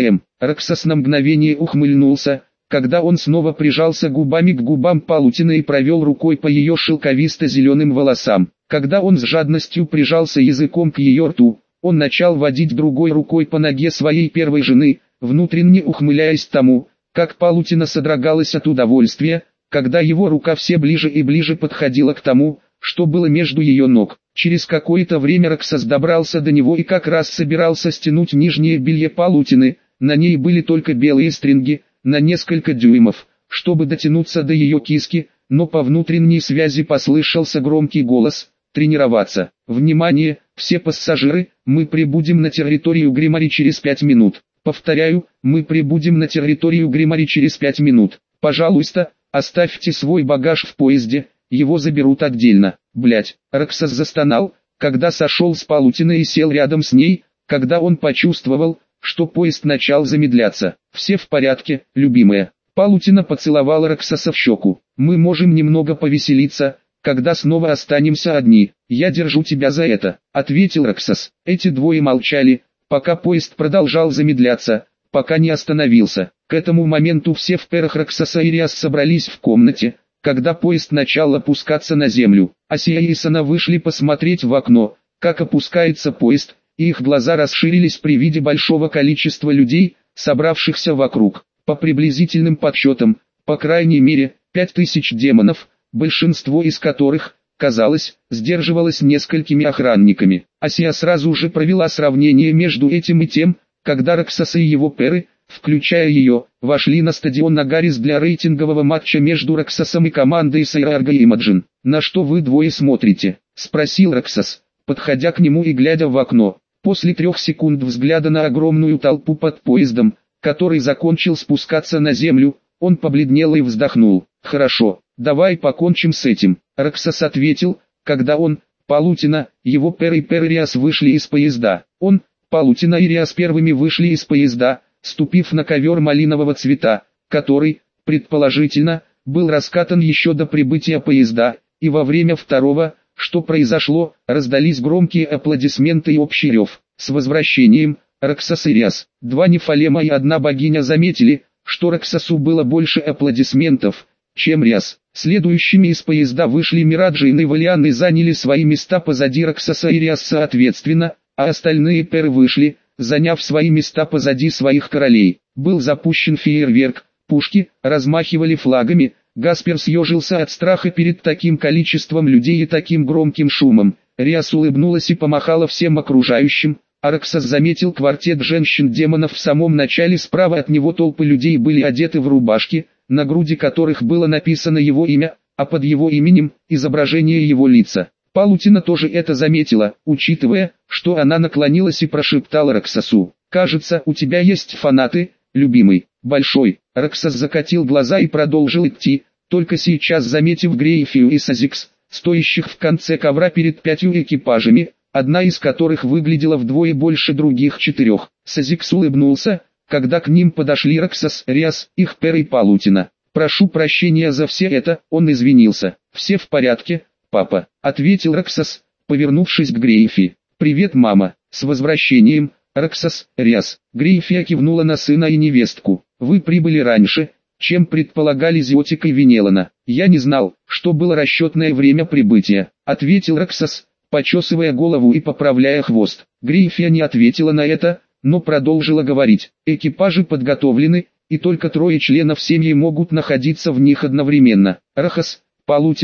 Роксос на мгновение ухмыльнулся, когда он снова прижался губами к губам Палутины и провел рукой по ее шелковисто-зеленым волосам. Когда он с жадностью прижался языком к ее рту, он начал водить другой рукой по ноге своей первой жены, внутренне ухмыляясь тому, как Палутина содрогалась от удовольствия, когда его рука все ближе и ближе подходила к тому, что было между ее ног. Через какое-то время Роксос добрался до него и как раз собирался стянуть нижнее белье Палутины, на ней были только белые стринги, на несколько дюймов, чтобы дотянуться до ее киски, но по внутренней связи послышался громкий голос: «Тренироваться! Внимание, все пассажиры, мы прибудем на территорию Гримари через 5 минут. Повторяю, мы прибудем на территорию Гримари через 5 минут. Пожалуйста, оставьте свой багаж в поезде, его заберут отдельно». Блять, Роксос застонал, когда сошел с Палутины и сел рядом с ней, когда он почувствовал, что поезд начал замедляться. «Все в порядке, любимая». Палутина поцеловала Роксоса в щеку. «Мы можем немного повеселиться, когда снова останемся одни. Я держу тебя за это», — ответил Роксос. Эти двое молчали, пока поезд продолжал замедляться, пока не остановился. К этому моменту все в перах Роксоса и Риас собрались в комнате, когда поезд начал опускаться на землю. Асия и Сана вышли посмотреть в окно, как опускается поезд, и их глаза расширились при виде большого количества людей, собравшихся вокруг. По приблизительным подсчетам, по крайней мере, 5000 демонов, большинство из которых, казалось, сдерживалось несколькими охранниками. Асия сразу же провела сравнение между этим и тем, когда Роксос и его перы, включая ее, вошли на стадион Нагарис для рейтингового матча между Роксосом и командой Сайрарга и Имаджин. «На что вы двое смотрите?» — спросил Роксос, подходя к нему и глядя в окно. После 3 секунд взгляда на огромную толпу под поездом, который закончил спускаться на землю, он побледнел и вздохнул. «Хорошо, давай покончим с этим», — Роксос ответил, когда он, Палутина, его пер и Риас вышли из поезда. Он, Палутина и Риас первыми вышли из поезда, ступив на ковер малинового цвета, который, предположительно, был раскатан еще до прибытия поезда, и во время второго, что произошло, раздались громкие аплодисменты и общий рев. «С возвращением, Роксос и Риас!» Два нефалема и одна богиня заметили, что Роксосу было больше аплодисментов, чем Риас. Следующими из поезда вышли Мираджи и Невалиан и заняли свои места позади Роксоса и Риас соответственно, а остальные перы вышли, заняв свои места позади своих королей. Был запущен фейерверк, пушки размахивали флагами, Гаспер съежился от страха перед таким количеством людей и таким громким шумом. Риас улыбнулась и помахала всем окружающим, а Роксос заметил квартет женщин-демонов в самом начале. Справа от него толпы людей были одеты в рубашки, на груди которых было написано его имя, а под его именем – изображение его лица. Палутина тоже это заметила, учитывая, что она наклонилась и прошептала Роксосу: «Кажется, у тебя есть фанаты, любимый». «Большой». Роксос закатил глаза и продолжил идти, только сейчас заметив Грейфию и Сазикс, стоящих в конце ковра перед 5 экипажами, одна из которых выглядела вдвое больше других 4. Сазикс улыбнулся, когда к ним подошли Роксос, Риас, их пер и Палутина. «Прошу прощения за все это», он извинился. «Все в порядке, папа», — ответил Роксос, повернувшись к Грейфи. «Привет, мама, с возвращением, Роксос, Риас». Грейфия кивнула на сына и невестку. «Вы прибыли раньше, чем предполагали Зиотик и Венелана. Я не знал, что было расчетное время прибытия», — ответил Роксос, почесывая голову и поправляя хвост. Грейфия не ответила на это, но продолжила говорить. «Экипажи подготовлены, и только 3 членов семьи могут находиться в них одновременно. Рахас, Палутина,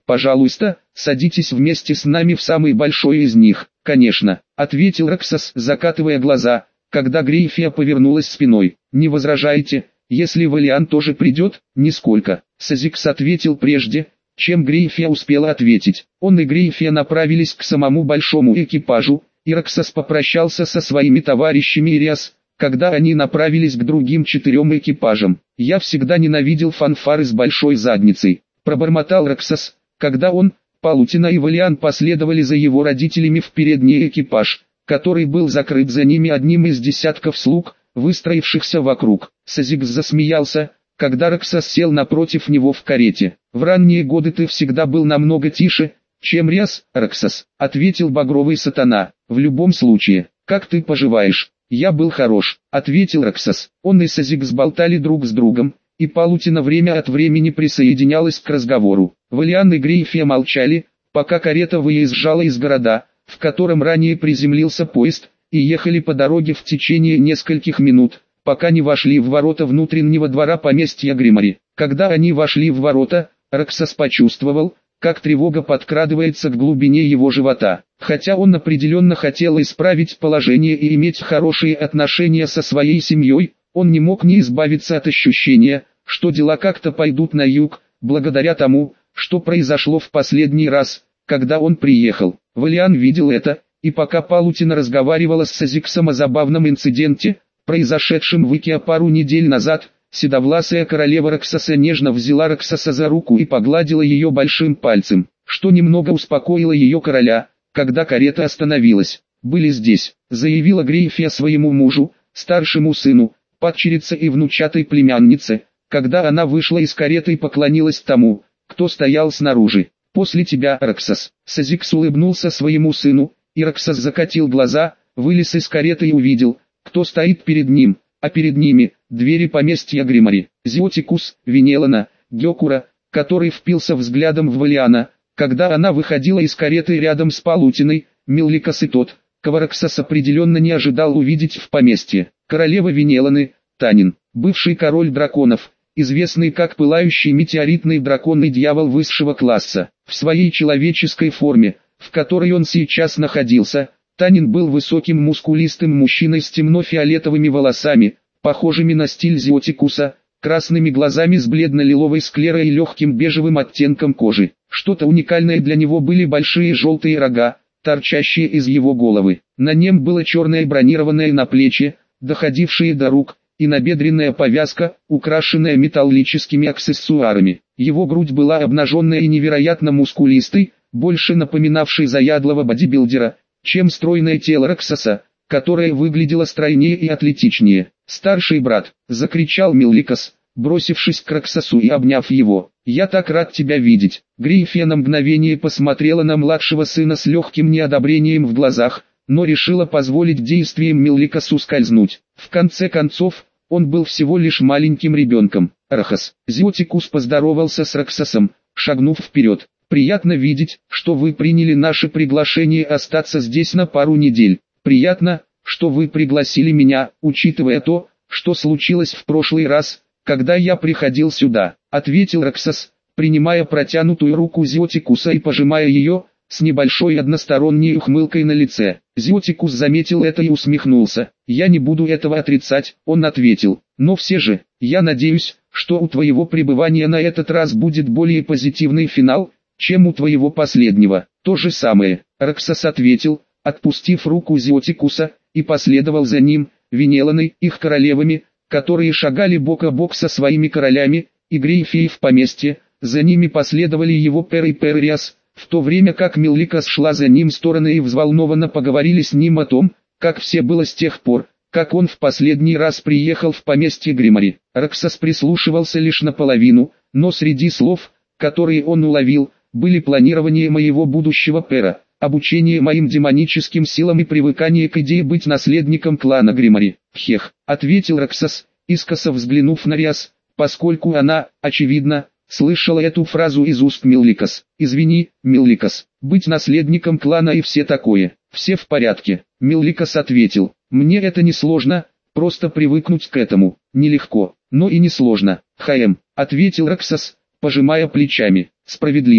Пожалуйста, садитесь вместе с нами в самый большой из них. Конечно, ответил Роксос, закатывая глаза, когда Грейфия повернулась спиной. Не возражаете, если Валиан тоже придет? Нисколько. Сазикс ответил прежде, чем Грейфия успела ответить. Он и Грейфия направились к самому большому экипажу, и Роксос попрощался со своими товарищами Ириас, когда они направились к другим 4 экипажам. «Я всегда ненавидел фанфары с большой задницей», — пробормотал Роксос, когда он, Палутина и Валиан последовали за его родителями в передний экипаж, который был закрыт за ними одним из десятков слуг, выстроившихся вокруг. Сазикс засмеялся, когда Роксос сел напротив него в карете. «В ранние годы ты всегда был намного тише, чем Риас, Роксос», — ответил багровый сатана. «В любом случае, как ты поживаешь?» «Я был хорош», — ответил Роксос. Он и Сазикс болтали друг с другом, и Палутина время от времени присоединялась к разговору. Валиан и Грейфия молчали, пока карета выезжала из города, в котором ранее приземлился поезд, и ехали по дороге в течение нескольких минут, пока не вошли в ворота внутреннего двора поместья Гримари. Когда они вошли в ворота, Роксос почувствовал, как тревога подкрадывается к глубине его живота. Хотя он определенно хотел исправить положение и иметь хорошие отношения со своей семьей, он не мог не избавиться от ощущения, что дела как-то пойдут на юг, благодаря тому, что произошло в последний раз, когда он приехал. Валиан видел это, и пока Палутина разговаривала с Сазиксом о забавном инциденте, произошедшем в Икеа пару недель назад, седовласая королева Роксоса нежно взяла Роксоса за руку и погладила ее большим пальцем, что немного успокоило ее короля, когда карета остановилась. «Были здесь», — заявила Грейфия своему мужу, старшему сыну, падчерице и внучатой племяннице, когда она вышла из кареты и поклонилась тому, кто стоял снаружи. «После тебя, Роксос». Сазикс улыбнулся своему сыну, и Роксос закатил глаза, вылез из кареты и увидел, кто стоит перед ним, а перед ними — двери поместья Гримари. Зиотикус, Венелана, Гёкура, который впился взглядом в Валиана, когда она выходила из кареты рядом с Палутиной, Милликас и тот, кого Роксос определенно не ожидал увидеть в поместье. Королева Венеланы, Танин, бывший король драконов, известный как пылающий метеоритный драконный дьявол высшего класса. В своей человеческой форме, в которой он сейчас находился, Танин был высоким мускулистым мужчиной с темно-фиолетовыми волосами, похожими на стиль Зиотикуса, красными глазами с бледно-лиловой склерой и легким бежевым оттенком кожи. Что-то уникальное для него были большие желтые рога, торчащие из его головы. На нем было черное бронированное наплечье, доходившее до рук, и набедренная повязка, украшенная металлическими аксессуарами. Его грудь была обнаженная и невероятно мускулистой, больше напоминавшей заядлого бодибилдера, чем стройное тело Роксоса, которое выглядело стройнее и атлетичнее. «Старший брат!» — закричал Милликас, бросившись к Роксосу и обняв его. «Я так рад тебя видеть!» Грейфия на мгновение посмотрела на младшего сына с легким неодобрением в глазах, но решила позволить действиям Милликасу скользнуть. В конце концов, он был всего лишь маленьким ребенком. «Рахас!» Зиотикус поздоровался с Роксосом, шагнув вперед. «Приятно видеть, что вы приняли наше приглашение остаться здесь на пару недель. Приятно, что вы пригласили меня, учитывая то, что случилось в прошлый раз, когда я приходил сюда», — ответил Роксос, принимая протянутую руку Зиотикуса и пожимая ее, с небольшой односторонней ухмылкой на лице. Зиотикус заметил это и усмехнулся. «Я не буду этого отрицать», — он ответил. «Но все же, я надеюсь, что у твоего пребывания на этот раз будет более позитивный финал, чем у твоего последнего». «То же самое», — Роксос ответил, отпустив руку Зиотикуса, и последовал за ним, Венеланой, их королевами, которые шагали бок о бок со своими королями, и Грейфией в поместье. За ними последовали его Пер и Перриас, в то время как Милликас шла за ним стороны и взволнованно поговорили с ним о том, как все было с тех пор, как он в последний раз приехал в поместье Гримари. Роксос прислушивался лишь наполовину, но среди слов, которые он уловил, были планирование моего будущего Пера, обучение моим демоническим силам и привыкание к идее быть наследником клана Гримари. «Хех», — ответил Роксос, искоса взглянув на Риас, поскольку она, очевидно, слышала эту фразу из уст Милликас. «Извини, Милликас, быть наследником клана и все такое». «Все в порядке», — Милликас ответил. «Мне это не сложно, просто привыкнуть к этому. Нелегко, но и не сложно». «Хаэм», — ответил Роксос, пожимая плечами. «Справедливо.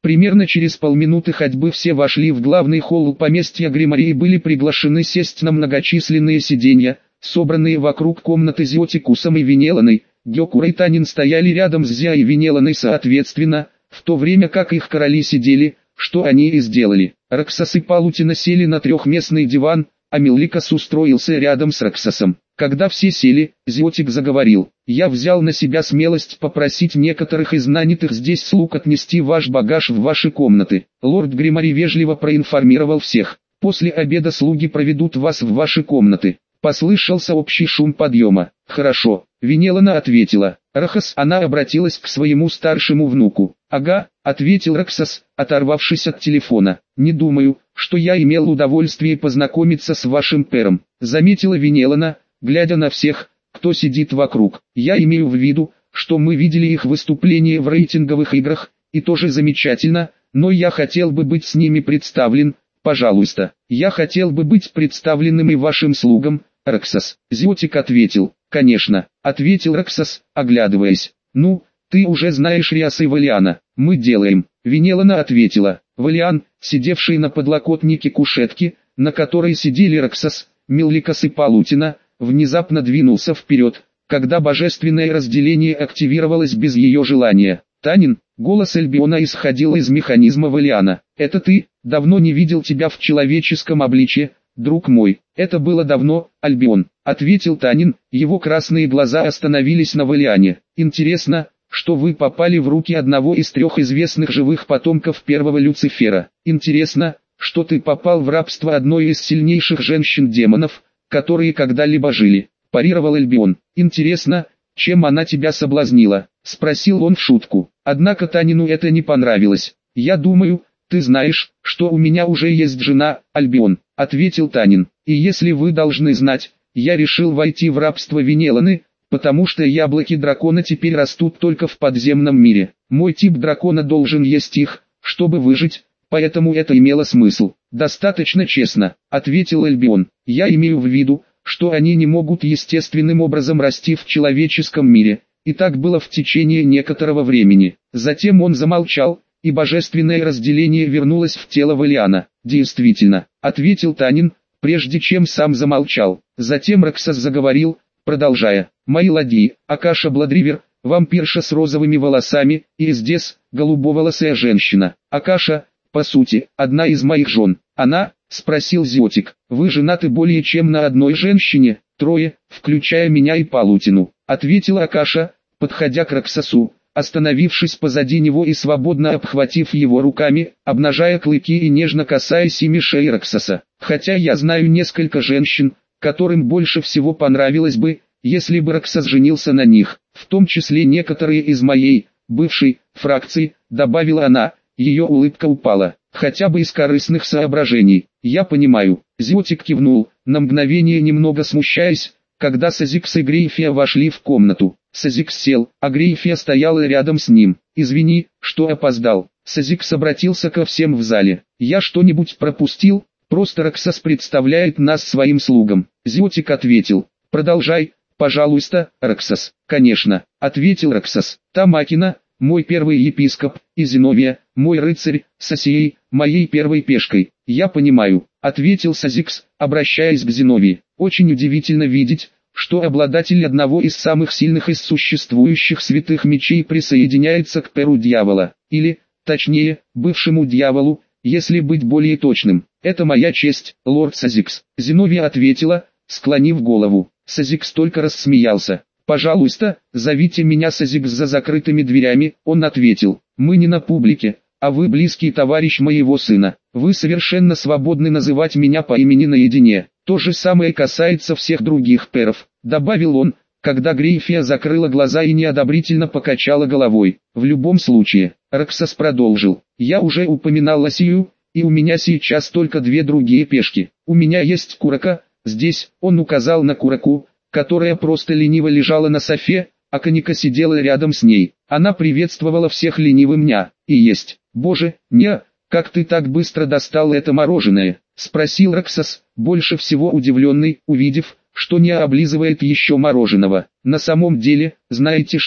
Примерно через полминуты ходьбы все вошли в главный холл поместья Гримари и были приглашены сесть на многочисленные сиденья, собранные вокруг комнаты Зиотикусом и Венеланой. Гёкура и Танин стояли рядом с Зя и Венеланой соответственно, в то время как их короли сидели, что они и сделали. Раксас и Палутина сели на трехместный диван, а Мелликас устроился рядом с Раксасом. Когда все сели, Зиотик заговорил: «Я взял на себя смелость попросить некоторых из нанятых здесь слуг отнести ваш багаж в ваши комнаты. Лорд Гримари вежливо проинформировал всех. После обеда слуги проведут вас в ваши комнаты». Послышался общий шум подъема. «Хорошо», Венелана ответила. «Рахас», она обратилась к своему старшему внуку. «Ага», ответил Раксас, оторвавшись от телефона. «Не думаю, что я имел удовольствие познакомиться с вашим пэром», заметила Венелана, глядя на всех, кто сидит вокруг. «Я имею в виду, что мы видели их выступления в рейтинговых играх, и тоже замечательно, но я хотел бы быть с ними представлен, пожалуйста. Я хотел бы быть представленным и вашим слугам, Раксас». Зиотик ответил. «Конечно», ответил Раксас, оглядываясь. «Ну, ты уже знаешь Риаса и Валиана. Мы делаем». Венелана ответила. Валиан, сидевший на подлокотнике кушетки, на которой сидели Раксас, Мелликас и Палутина, внезапно двинулся вперед, когда божественное разделение активировалось без ее желания. «Танин», голос Альбиона исходил из механизма Валиана. «Это ты? Давно не видел тебя в человеческом обличье, друг мой». «Это было давно, Альбион», ответил Танин, его красные глаза остановились на Валиане. «Интересно, что вы попали в руки одного из трех известных живых потомков первого Люцифера. Интересно, что ты попал в рабство одной из сильнейших женщин-демонов, которые когда-либо жили», парировал Альбион. «Интересно, чем она тебя соблазнила?» спросил он в шутку. Однако Танину это не понравилось. «Я думаю, ты знаешь, что у меня уже есть жена, Альбион», ответил Танин. «И если вы должны знать, я решил войти в рабство Венеланы, потому что яблоки дракона теперь растут только в подземном мире. Мой тип дракона должен есть их, чтобы выжить, поэтому это имело смысл». «Достаточно честно», ответил Альбион. «Я имею в виду, что они не могут естественным образом расти в человеческом мире, и так было в течение некоторого времени». Затем он замолчал, и божественное разделение вернулось в тело Валиана. «Действительно», ответил Танин, прежде чем сам замолчал. Затем Раксас заговорил, продолжая. «Мои ладьи, Акаша Бладривер, вампирша с розовыми волосами, и Издес, голубоволосая женщина. Акаша, по сути, одна из моих жен». «Она?» — спросил Зиотик. «Вы женаты более чем на одной женщине?» «Трое, включая меня и Палутину», — ответила Акаша, подходя к Раксасу, остановившись позади него и свободно обхватив его руками, обнажая клыки и нежно касаясь ими шеи Раксаса. «Хотя я знаю несколько женщин, которым больше всего понравилось бы, если бы Раксас женился на них, в том числе некоторые из моей, бывшей, фракции», добавила она, ее улыбка упала. «Хотя бы из корыстных соображений, я понимаю». Зиотик кивнул, на мгновение немного смущаясь, когда Сазикс и Грейфия вошли в комнату. Сазикс сел, а Грейфия стояла рядом с ним. «Извини, что опоздал». Сазикс обратился ко всем в зале. «Я что-нибудь пропустил? Просто Раксас представляет нас своим слугам». Зиотик ответил. «Продолжай, пожалуйста, Раксас». «Конечно», ответил Раксас. «Тамакина, мой первый епископ, и Зиновия, мой рыцарь, с Осией, моей первой пешкой». «Я понимаю», ответил Сазикс, обращаясь к Зиновии. «Очень удивительно видеть, что обладатель одного из самых сильных из существующих святых мечей присоединяется к перу дьявола, или, точнее, бывшему дьяволу, если быть более точным. Это моя честь, лорд Сазикс». Зиновия ответила, склонив голову. Сазикс только рассмеялся. «Пожалуйста, зовите меня Сазикс за закрытыми дверями», он ответил. «Мы не на публике, а вы близкий товарищ моего сына. Вы совершенно свободны называть меня по имени наедине. То же самое касается всех других перов», добавил он, когда Грейфия закрыла глаза и неодобрительно покачала головой. «В любом случае», Раксас продолжил, «я уже упоминал Осию, и у меня сейчас только две другие пешки. У меня есть Курака, здесь», он указал на Кураку, которая просто лениво лежала на софе, а Каника сидела рядом с ней. Она приветствовала всех ленивым «ня» и есть. «Боже, «ня, как ты так быстро достал это мороженое?» — спросил Раксас, больше всего удивленный, увидев, что «ня» облизывает еще мороженого. «На самом деле, знаете что?» —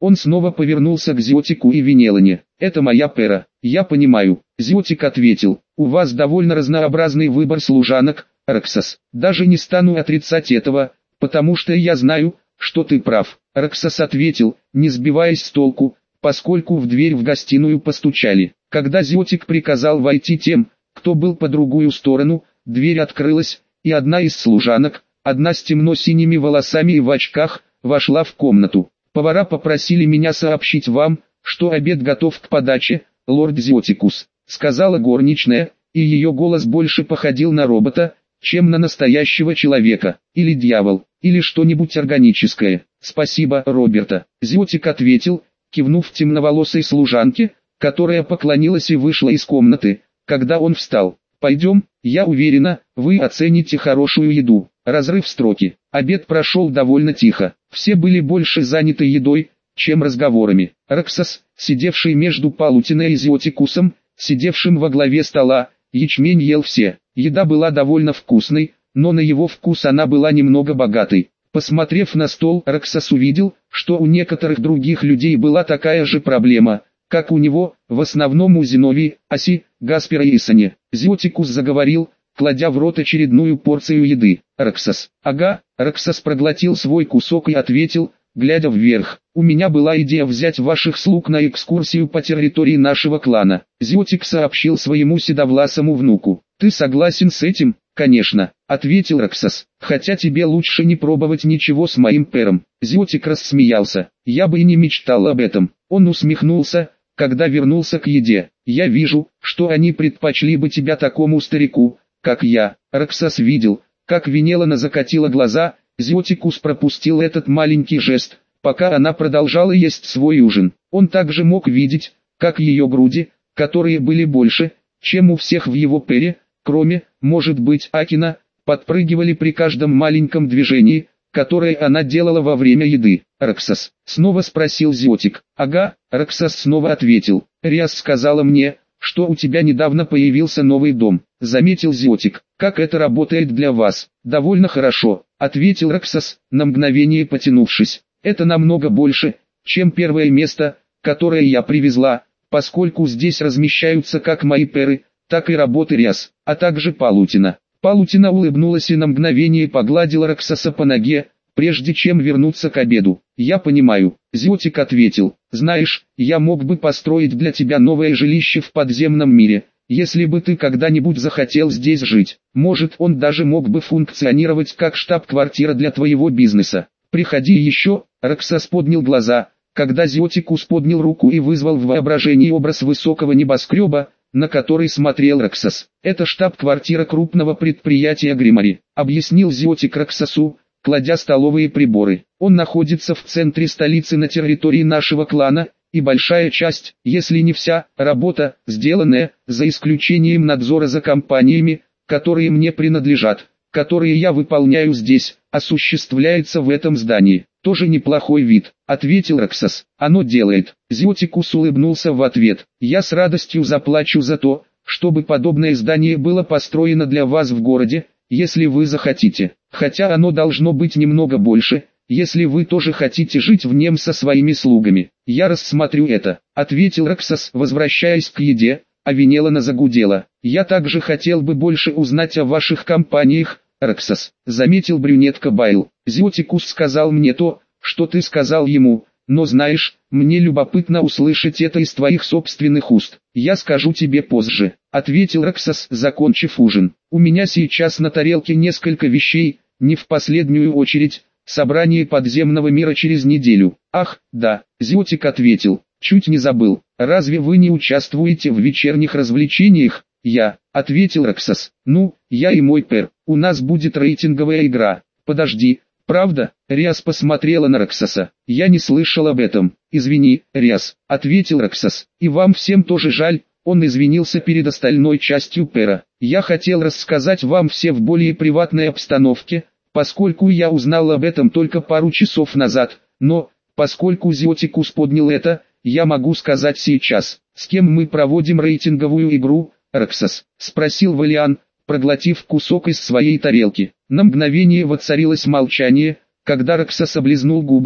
Он снова повернулся к Зиотику и Венелане. «Это моя пера, я понимаю». Зиотик ответил: «У вас довольно разнообразный выбор служанок, Раксас. Даже не стану отрицать этого, потому что я знаю, что ты прав». Раксас ответил, не сбиваясь с толку, поскольку в дверь в гостиную постучали. Когда Зиотик приказал войти тем, кто был по другую сторону, дверь открылась, и одна из служанок, одна с темно-синими волосами и в очках, вошла в комнату. «Повара попросили меня сообщить вам, что обед готов к подаче, лорд Зиотикус», — сказала горничная, и ее голос больше походил на робота, чем на настоящего человека, или дьявол, или что-нибудь органическое. «Спасибо, Роберта», — Зиотик ответил, кивнув темноволосой служанке, которая поклонилась и вышла из комнаты, когда он встал. «Пойдем, я уверена, вы оцените хорошую еду». Разрыв строки. Обед прошел довольно тихо. Все были больше заняты едой, чем разговорами. Раксас, сидевший между Палутиной и Зиотикусом, сидевшим во главе стола, ячмень ел все. Еда была довольно вкусной, но на его вкус она была немного богатой. Посмотрев на стол, Раксас увидел, что у некоторых других людей была такая же проблема, как у него, в основном у Зиновии, Аси, Гаспера и Исани. Зиотикус заговорил, кладя в рот очередную порцию еды. «Раксас». «Ага». Раксас проглотил свой кусок и ответил, глядя вверх: «У меня была идея взять ваших слуг на экскурсию по территории нашего клана». Зиотик сообщил своему седовласому внуку: «Ты согласен с этим?» «Конечно», — ответил Раксас, «хотя тебе лучше не пробовать ничего с моим пером». Зиотик рассмеялся: «Я бы и не мечтал об этом». Он усмехнулся, когда вернулся к еде. «Я вижу, что они предпочли бы тебя такому старику, как я». Раксас видел, как Венелана закатила глаза. Зиотикус пропустил этот маленький жест, пока она продолжала есть свой ужин. Он также мог видеть, как ее груди, которые были больше, чем у всех в его пере, кроме, может быть, Акина, подпрыгивали при каждом маленьком движении, которое она делала во время еды. «Раксас?» — снова спросил Зиотик. «Ага», — Раксас снова ответил. «Риас сказала мне, что у тебя недавно появился новый дом», — заметил Зиотик. «Как это работает для вас?» «Довольно хорошо», — ответил Раксас, на мгновение потянувшись. «Это намного больше, чем первое место, которое я привезла, поскольку здесь размещаются как мои перы, так и работы Риас, а также Палутина». Палутина улыбнулась и на мгновение погладила Раксаса по ноге, прежде чем вернуться к обеду. «Я понимаю», — Зиотик ответил. «Знаешь, я мог бы построить для тебя новое жилище в подземном мире, если бы ты когда-нибудь захотел здесь жить. Может, он даже мог бы функционировать как штаб-квартира для твоего бизнеса. Приходи еще». Раксас поднял глаза, когда Зиотикус поднял руку и вызвал в воображении образ высокого небоскреба, на который смотрел Раксас. «Это штаб-квартира крупного предприятия Гримари», — объяснил Зиотик Раксасу, кладя столовые приборы. «Он находится в центре столицы на территории нашего клана, и большая часть, если не вся, работа, сделанная, за исключением надзора за компаниями, которые мне принадлежат, которые я выполняю здесь, осуществляется в этом здании». «Тоже неплохой вид», — ответил Раксас. «Оно делает». Зиотикус улыбнулся в ответ. «Я с радостью заплачу за то, чтобы подобное здание было построено для вас в городе, если вы захотите. Хотя оно должно быть немного больше, если вы тоже хотите жить в нем со своими слугами. Я рассмотрю это», — ответил Раксас, возвращаясь к еде, а Венелана загудела. «Я также хотел бы больше узнать о ваших компаниях, Раксас», — заметил брюнетка Байл. «Зиотикус сказал мне то, что ты сказал ему, но знаешь, мне любопытно услышать это из твоих собственных уст». «Я скажу тебе позже», — ответил Раксас, закончив ужин. «У меня сейчас на тарелке несколько вещей, не в последнюю очередь, собрание подземного мира через неделю». «Ах, да», — Зиотик ответил, «чуть не забыл. Разве вы не участвуете в вечерних развлечениях?» «Я», — ответил Раксас. «Ну, я и мой пер. У нас будет рейтинговая игра». «Подожди, правда?» Риас посмотрела на Раксаса. «Я не слышал об этом». «Извини, Риас», — ответил Раксас. «И вам всем тоже жаль». Он извинился перед остальной частью пера. «Я хотел рассказать вам все в более приватной обстановке, поскольку я узнал об этом только пару часов назад, но, поскольку Зиотикус поднял это, я могу сказать сейчас. С кем мы проводим рейтинговую игру?» «Раксас?» — спросил Валиан, проглотив кусок из своей тарелки. На мгновение воцарилось молчание, когда Раксас облизнул губы,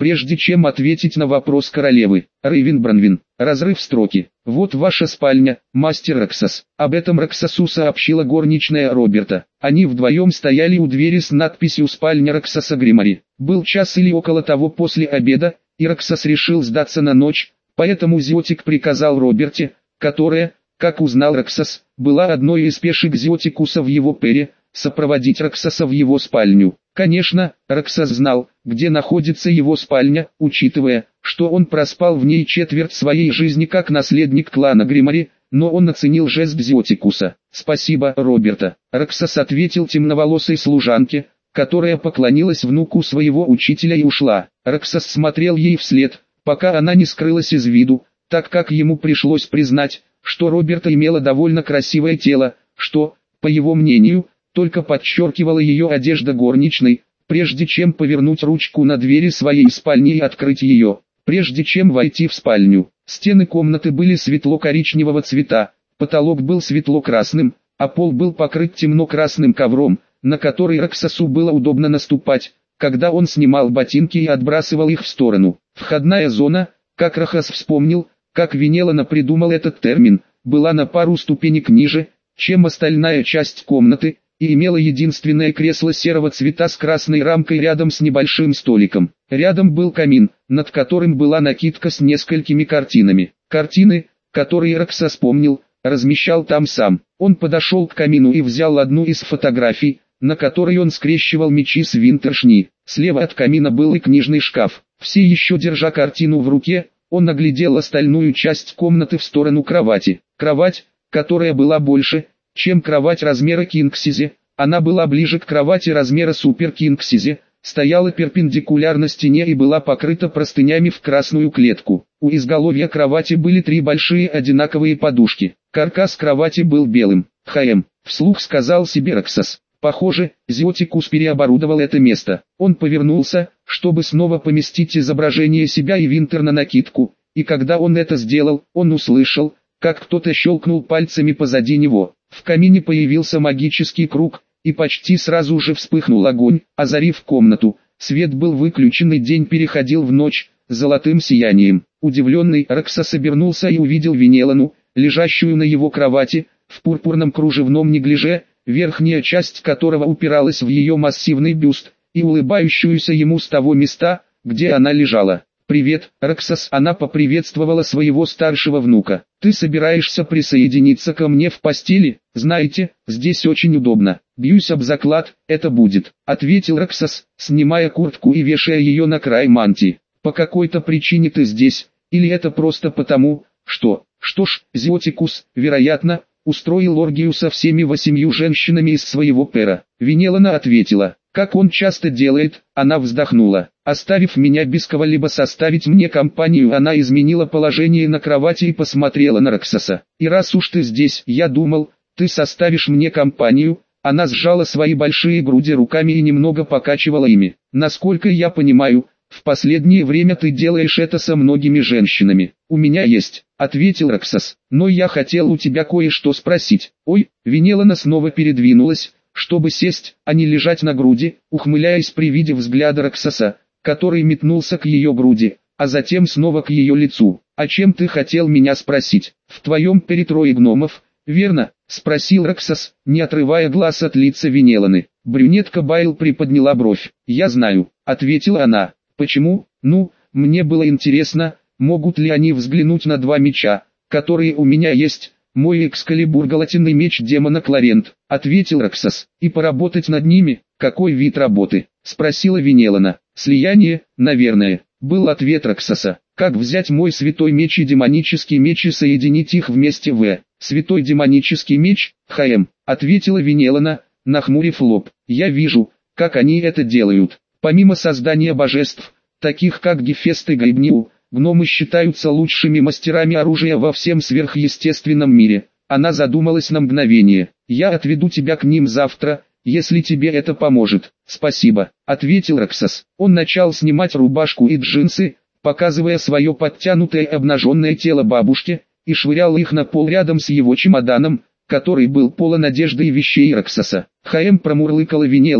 прежде чем ответить на вопрос королевы. Рейвенбранвин. Разрыв строки. Вот ваша спальня, мастер Рексас. Об этом Рексасу сообщила горничная Роберта. Они вдвоем стояли у двери с надписью «Спальня Рексаса Гримари». Был час или около того после обеда, и Рексас решил сдаться на ночь, поэтому Зиотик приказал Роберте, которая, как узнал Рексас, была одной из пешек Зиотикуса в его пере, сопроводить Рексаса в его спальню. Конечно, Рексас знал, где находится его спальня, учитывая, что он проспал в ней четверть своей жизни как наследник клана Гримари, но он оценил жест Зиотикуса. «Спасибо, Роберта», Рексас ответил темноволосой служанке, которая поклонилась внуку своего учителя и ушла. Рексас смотрел ей вслед, пока она не скрылась из виду, так как ему пришлось признать, что Роберта имела довольно красивое тело, что, по его мнению, только подчеркивала ее одежда горничной, прежде чем повернуть ручку на двери своей спальни и открыть ее. Прежде чем войти в спальню, стены комнаты были светло-коричневого цвета, потолок был светло-красным, а пол был покрыт темно-красным ковром, на который Рексасу было удобно наступать, когда он снимал ботинки и отбрасывал их в сторону. Входная зона, как Рексас вспомнил, как Венелана придумал этот термин, была на пару ступенек ниже, чем остальная часть комнаты, и имела единственное кресло серого цвета с красной рамкой рядом с небольшим столиком. Рядом был камин, над которым была накидка с несколькими картинами. Картины, которые Рексас помнил, размещал там сам. Он подошел к камину и взял одну из фотографий, на которой он скрещивал мечи с Винтершни. Слева от камина был и книжный шкаф. Все еще держа картину в руке, он оглядел остальную часть комнаты в сторону кровати. Кровать, которая была больше, чем кровать размера кинг-сайз, она была ближе к кровати размера супер-кинг-сайз, стояла перпендикулярно стене и была покрыта простынями в красную клетку. У изголовья кровати были 3 большие одинаковые подушки. Каркас кровати был белым. Вслух сказал себе Рексас. Похоже, Зиотикус переоборудовал это место. Он повернулся, чтобы снова поместить изображение себя и Винтер на накидку, и когда он это сделал, он услышал, как кто-то щелкнул пальцами позади него. В камине появился магический круг, и почти сразу же вспыхнул огонь, озарив комнату. Свет был выключен и день переходил в ночь, золотым сиянием. Удивленный Рексас обернулся и увидел Венелану, лежащую на его кровати, в пурпурном кружевном неглиже, верхняя часть которого упиралась в ее массивный бюст, и улыбающуюся ему с того места, где она лежала. «Привет, Рексас!» Она поприветствовала своего старшего внука. «Ты собираешься присоединиться ко мне в постели? Знаете, здесь очень удобно. Бьюсь об заклад, это будет», — ответил Рексас, снимая куртку и вешая ее на край мантии. «По какой-то причине ты здесь, или это просто потому, что...» Что ж, Зиотикус, вероятно, устроил оргию со всеми 8 женщинами из своего пера. Венелана ответила. «Как он часто делает», она вздохнула. «Оставив меня без кого-либо составить мне компанию», она изменила положение на кровати и посмотрела на Рексаса. «И раз уж ты здесь, я думал, ты составишь мне компанию». Она сжала свои большие груди руками и немного покачивала ими. «Насколько я понимаю, в последнее время ты делаешь это со многими женщинами». «У меня есть», — ответил Рексас. «Но я хотел у тебя кое-что спросить». «Ой», Венелана снова передвинулась, чтобы сесть, а не лежать на груди, ухмыляясь при виде взгляда Рексаса, который метнулся к ее груди, а затем снова к ее лицу. «О чем ты хотел меня спросить? В твоем пере 3 гномов, верно?» — спросил Рексас, не отрывая глаз от лица Венеланы. Брюнетка Байл приподняла бровь. «Я знаю», — ответила она. «Почему? Ну, мне было интересно, могут ли они взглянуть на 2 меча, которые у меня есть». «Мой Экскалибур галатинный меч демона Кларент», — ответил Рексас. «И поработать над ними?» «Какой вид работы?» — спросила Венелана. «Слияние, наверное», — был ответ Рексаса. «Как взять мой святой меч и демонический меч и соединить их вместе в святой демонический меч?» — ответила Венелана, нахмурив лоб. «Я вижу, как они это делают. Помимо создания божеств, таких как Гефест и Грибниу, гномы считаются лучшими мастерами оружия во всем сверхъестественном мире». Она задумалась на мгновение. «Я отведу тебя к ним завтра, если тебе это поможет». «Спасибо», — ответил Рексас. Он начал снимать рубашку и джинсы, показывая свое подтянутое обнаженное тело бабушке, и швырял их на пол рядом с его чемоданом, который был полон одежды и вещей Рексаса. «Промурлыкала Венелана,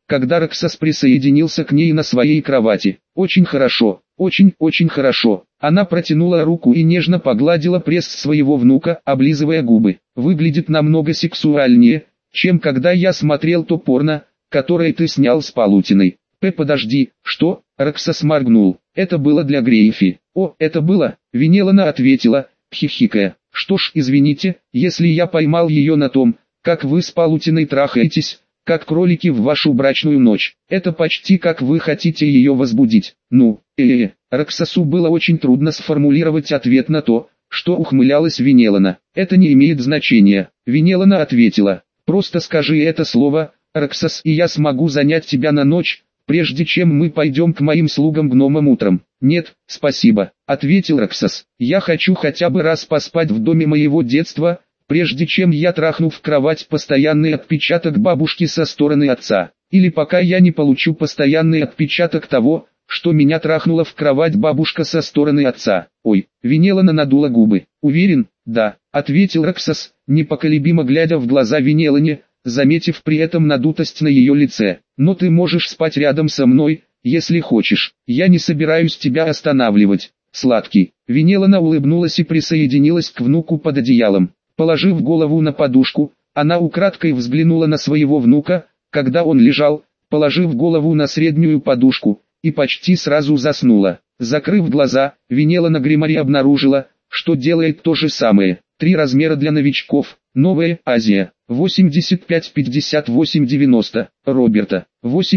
когда Роксос присоединился к ней на своей кровати. «Очень хорошо, очень хорошо». Она протянула руку и нежно погладила пресс своего внука, облизывая губы. «Выглядит намного сексуальнее, чем когда я смотрел то порно, которое ты снял с Палутиной». Подожди, что?» Роксос моргнул. «Это было для Грейфи». «О, это было?» Венелана ответила, хихикая. «Что ж, извините, если я поймал ее на том, как вы с Палутиной трахаетесь, как кролики в вашу брачную ночь. Это почти как вы хотите ее возбудить». «Ну, Роксосу было очень трудно сформулировать ответ на то, что ухмылялась Венелана. «Это не имеет значения». Венелана ответила. «Просто скажи это слово, Роксос, и я смогу занять тебя на ночь, прежде чем мы пойдем к моим слугам-гномам утром». «Нет, спасибо», — ответил Роксос. «Я хочу хотя бы раз поспать в доме моего детства, прежде чем я трахну в кровать постоянный отпечаток бабушки со стороны отца. Или пока я не получу постоянный отпечаток того, что меня трахнула в кровать бабушка со стороны отца». «Ой», — Венелана надула губы. «Уверен?» «Да», — ответил Роксос, непоколебимо глядя в глаза Венелане, заметив при этом надутость на ее лице. «Но ты можешь спать рядом со мной, если хочешь. Я не собираюсь тебя останавливать, сладкий». Венелана улыбнулась и присоединилась к внуку под одеялом. Положив голову на подушку, она украдкой взглянула на своего внука, когда он лежал, положив голову на среднюю подушку, и почти сразу заснула. Закрыв глаза, Венелана Гримари обнаружила, что делает то же самое. 3 размера для новичков. Новая Азия. 85-58-90. Роберта.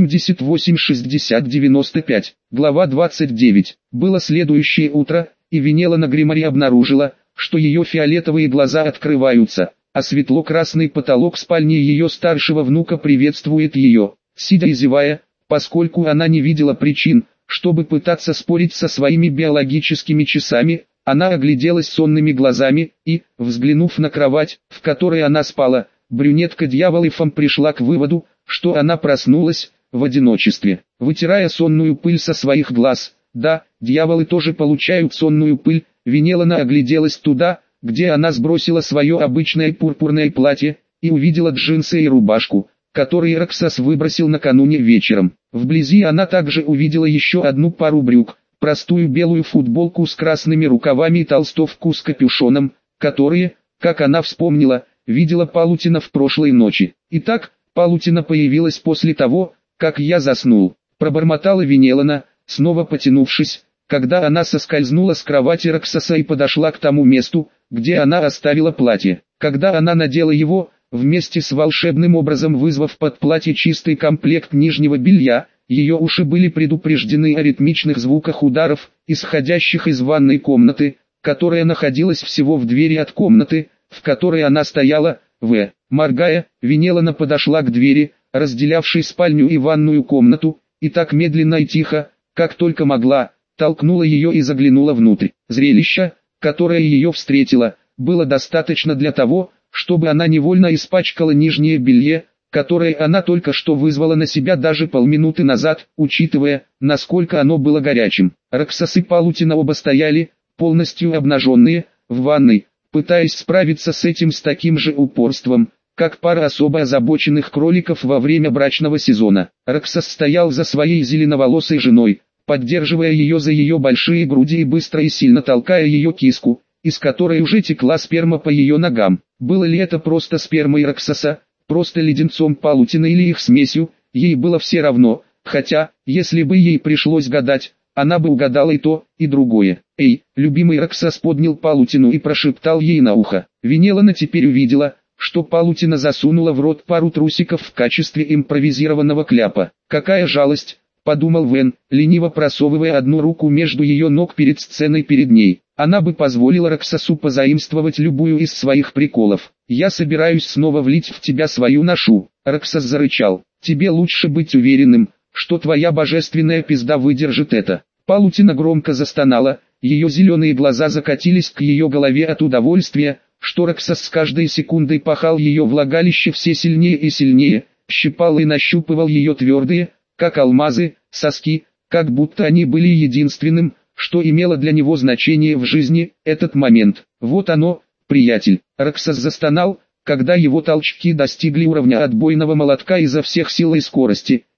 88-60-95. Глава 29. Было следующее утро, и Венелана Гримари обнаружила, что ее фиолетовые глаза открываются, а светло-красный потолок спальни ее старшего внука приветствует ее, сидя и зевая, поскольку она не видела причин, чтобы пытаться спорить со своими биологическими часами. Она огляделась сонными глазами, и, взглянув на кровать, в которой она спала, брюнетка дьяволифом пришла к выводу, что она проснулась в одиночестве. Вытирая сонную пыль со своих глаз, да, дьяволы тоже получают сонную пыль, Венелана огляделась туда, где она сбросила свое обычное пурпурное платье, и увидела джинсы и рубашку, которые Роксос выбросил накануне вечером. Вблизи она также увидела еще одну пару брюк, простую белую футболку с красными рукавами и толстовку с капюшоном, которые, как она вспомнила, видела Палутина в прошлой ночи. «Итак, Палутина появилась после того, как я заснул», — пробормотала Венелана, снова потянувшись, когда она соскользнула с кровати Роксоса и подошла к тому месту, где она оставила платье. Когда она надела его, вместе с волшебным образом вызвав под платье чистый комплект нижнего белья, ее уши были предупреждены о ритмичных звуках ударов, исходящих из ванной комнаты, которая находилась всего в двери от комнаты, в которой она стояла. Моргая, Венелана подошла к двери, разделявшей спальню и ванную комнату, и так медленно и тихо, как только могла, толкнула ее и заглянула внутрь. Зрелище, которое ее встретило, было достаточно для того, чтобы она невольно испачкала нижнее белье, которое она только что вызвала на себя даже полминуты назад, учитывая, насколько оно было горячим. Роксос и Палутина оба стояли, полностью обнаженные, в ванной, пытаясь справиться с этим с таким же упорством, как пара особо озабоченных кроликов во время брачного сезона. Роксос стоял за своей зеленоволосой женой, поддерживая ее за ее большие груди и быстро и сильно толкая ее киску, из которой уже текла сперма по ее ногам. Было ли это просто спермой Роксоса, просто леденцом Палутины или их смесью, ей было все равно, хотя, если бы ей пришлось гадать, она бы угадала и то, и другое. «Эй!» — любимый Роксос поднял Палутину и прошептал ей на ухо. Венелана теперь увидела, что Палутина засунула в рот пару трусиков в качестве импровизированного кляпа. «Какая жалость!» — подумал Вен, лениво просовывая одну руку между ее ног перед сценой перед ней. Она бы позволила Роксосу позаимствовать любую из своих приколов. «Я собираюсь снова влить в тебя свою ношу». Роксос зарычал. «Тебе лучше быть уверенным, что твоя божественная пизда выдержит это». Палутина громко застонала, ее зеленые глаза закатились к ее голове от удовольствия, что Роксос с каждой секундой пахал ее влагалище все сильнее и сильнее, щипал и нащупывал ее твердые, как алмазы, соски, как будто они были единственным, что имело для него значение в жизни, этот момент. «Вот оно, приятель». Роксос застонал, когда его толчки достигли уровня отбойного молотка изо всех сил и скорости,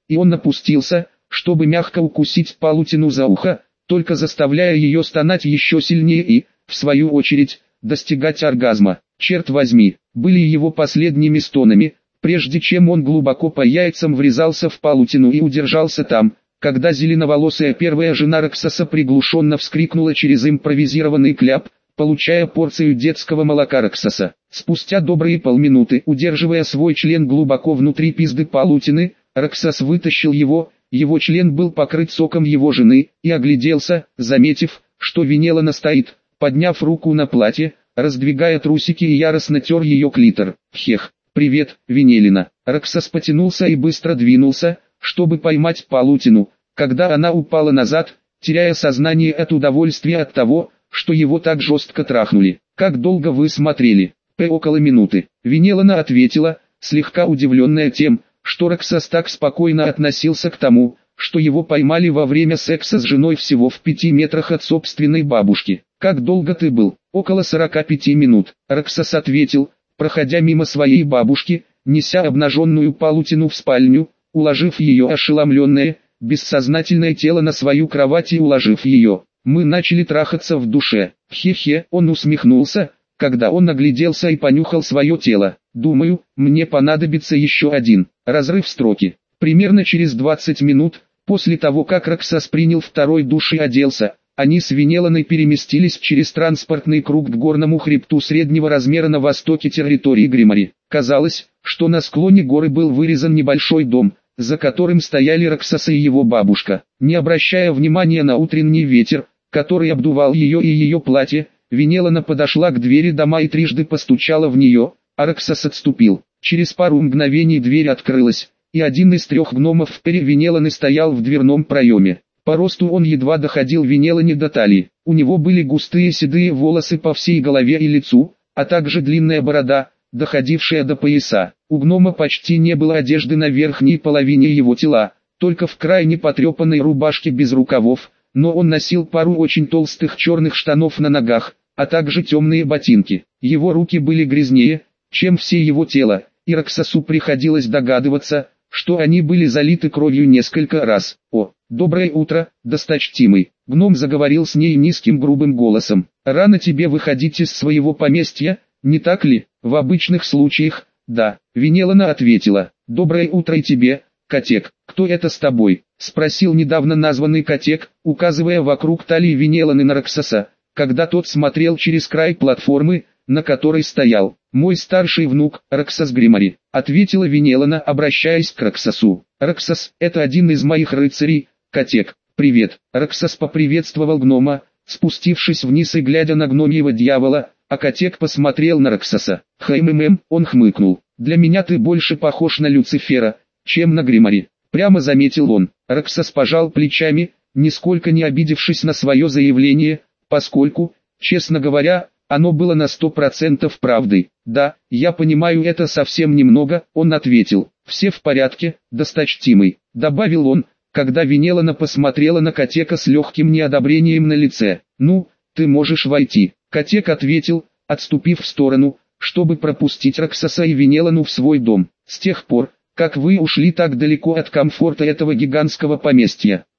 и он опустился, чтобы мягко укусить Палутину за ухо, только заставляя ее стонать еще сильнее и, в свою очередь, достигать оргазма. Черт возьми, были его последними стонами, прежде чем он глубоко по яйцам врезался в Палутину и удержался там, когда зеленоволосая первая жена Роксоса приглушенно вскрикнула через импровизированный кляп, получая порцию детского молока Роксоса. Спустя добрые полминуты, удерживая свой член глубоко внутри пизды Палутины, Роксос вытащил его член был покрыт соком его жены, и огляделся, заметив, что Венелана стоит, подняв руку на платье, раздвигая трусики и яростно тер ее клитор. Хех, привет, Венелина. Роксос потянулся и быстро двинулся, чтобы поймать Палутину, когда она упала назад, теряя сознание от удовольствия от того, что его так жестко трахнули. «Как долго вы смотрели?» «Около минуты». Венелана ответила, слегка удивленная тем, что Роксос так спокойно относился к тому, что его поймали во время секса с женой всего в 5 метрах от собственной бабушки. «Как долго ты был?» «Около 45 минут», Роксос ответил, проходя мимо своей бабушки, неся обнаженную Палутину в спальню, уложив ее ошеломленное, бессознательное тело на свою кровать и уложив ее. «Мы начали трахаться в душе». Хе-хе, он усмехнулся, когда он огляделся и понюхал свое тело. «Думаю, мне понадобится еще один». Разрыв строки. Примерно через 20 минут, после того как Роксос принял второй душ и оделся, они с Венеланой переместились через транспортный круг к горному хребту среднего размера на востоке территории Гримари. Казалось, что на склоне горы был вырезан небольшой дом, за которым стояли Роксос и его бабушка. Не обращая внимания на утренний ветер, который обдувал ее и ее платье, Венелана подошла к двери дома и трижды постучала в нее, а Роксос отступил. Через пару мгновений дверь открылась, и один из 3 гномов в пере Венеланы стоял в дверном проеме. По росту он едва доходил Венелане до талии. У него были густые седые волосы по всей голове и лицу, а также длинная борода, доходившая до пояса. У гнома почти не было одежды на верхней половине его тела, только в крайне потрепанной рубашке без рукавов, но он носил пару очень толстых черных штанов на ногах, а также темные ботинки. Его руки были грязнее, чем все его тело, и Роксосу приходилось догадываться, что они были залиты кровью несколько раз. «О, доброе утро, досточтимый!» Гном заговорил с ней низким грубым голосом. «Рано тебе выходить из своего поместья, не так ли?» «В обычных случаях, да», Венелана ответила. «Доброе утро и тебе, котек. Кто это с тобой?» Спросил недавно названный котек, указывая вокруг талии Венеланы на Роксоса, когда тот смотрел через край платформы, на которой стоял. «Мой старший внук, Роксос Гримари», ответила Венелана, обращаясь к Роксосу. «Роксос, это один из моих рыцарей, котек. Привет». Роксос поприветствовал гнома, спустившись вниз и глядя на гномьего дьявола, а котек посмотрел на Роксоса. Он хмыкнул. «Для меня ты больше похож на Люцифера, чем на Гримари», прямо заметил он. Роксос пожал плечами, нисколько не обидевшись на свое заявление, поскольку, честно говоря, оно было на 100% правдой. «Да, я понимаю, это совсем немного», он ответил. «Все в порядке, досточтимый», добавил он, когда Венелана посмотрела на котека с легким неодобрением на лице. «Ну, ты можешь войти», котек ответил, отступив в сторону, чтобы пропустить Роксоса и Венелану в свой дом. «С тех пор, как вы ушли так далеко от комфорта этого гигантского поместья,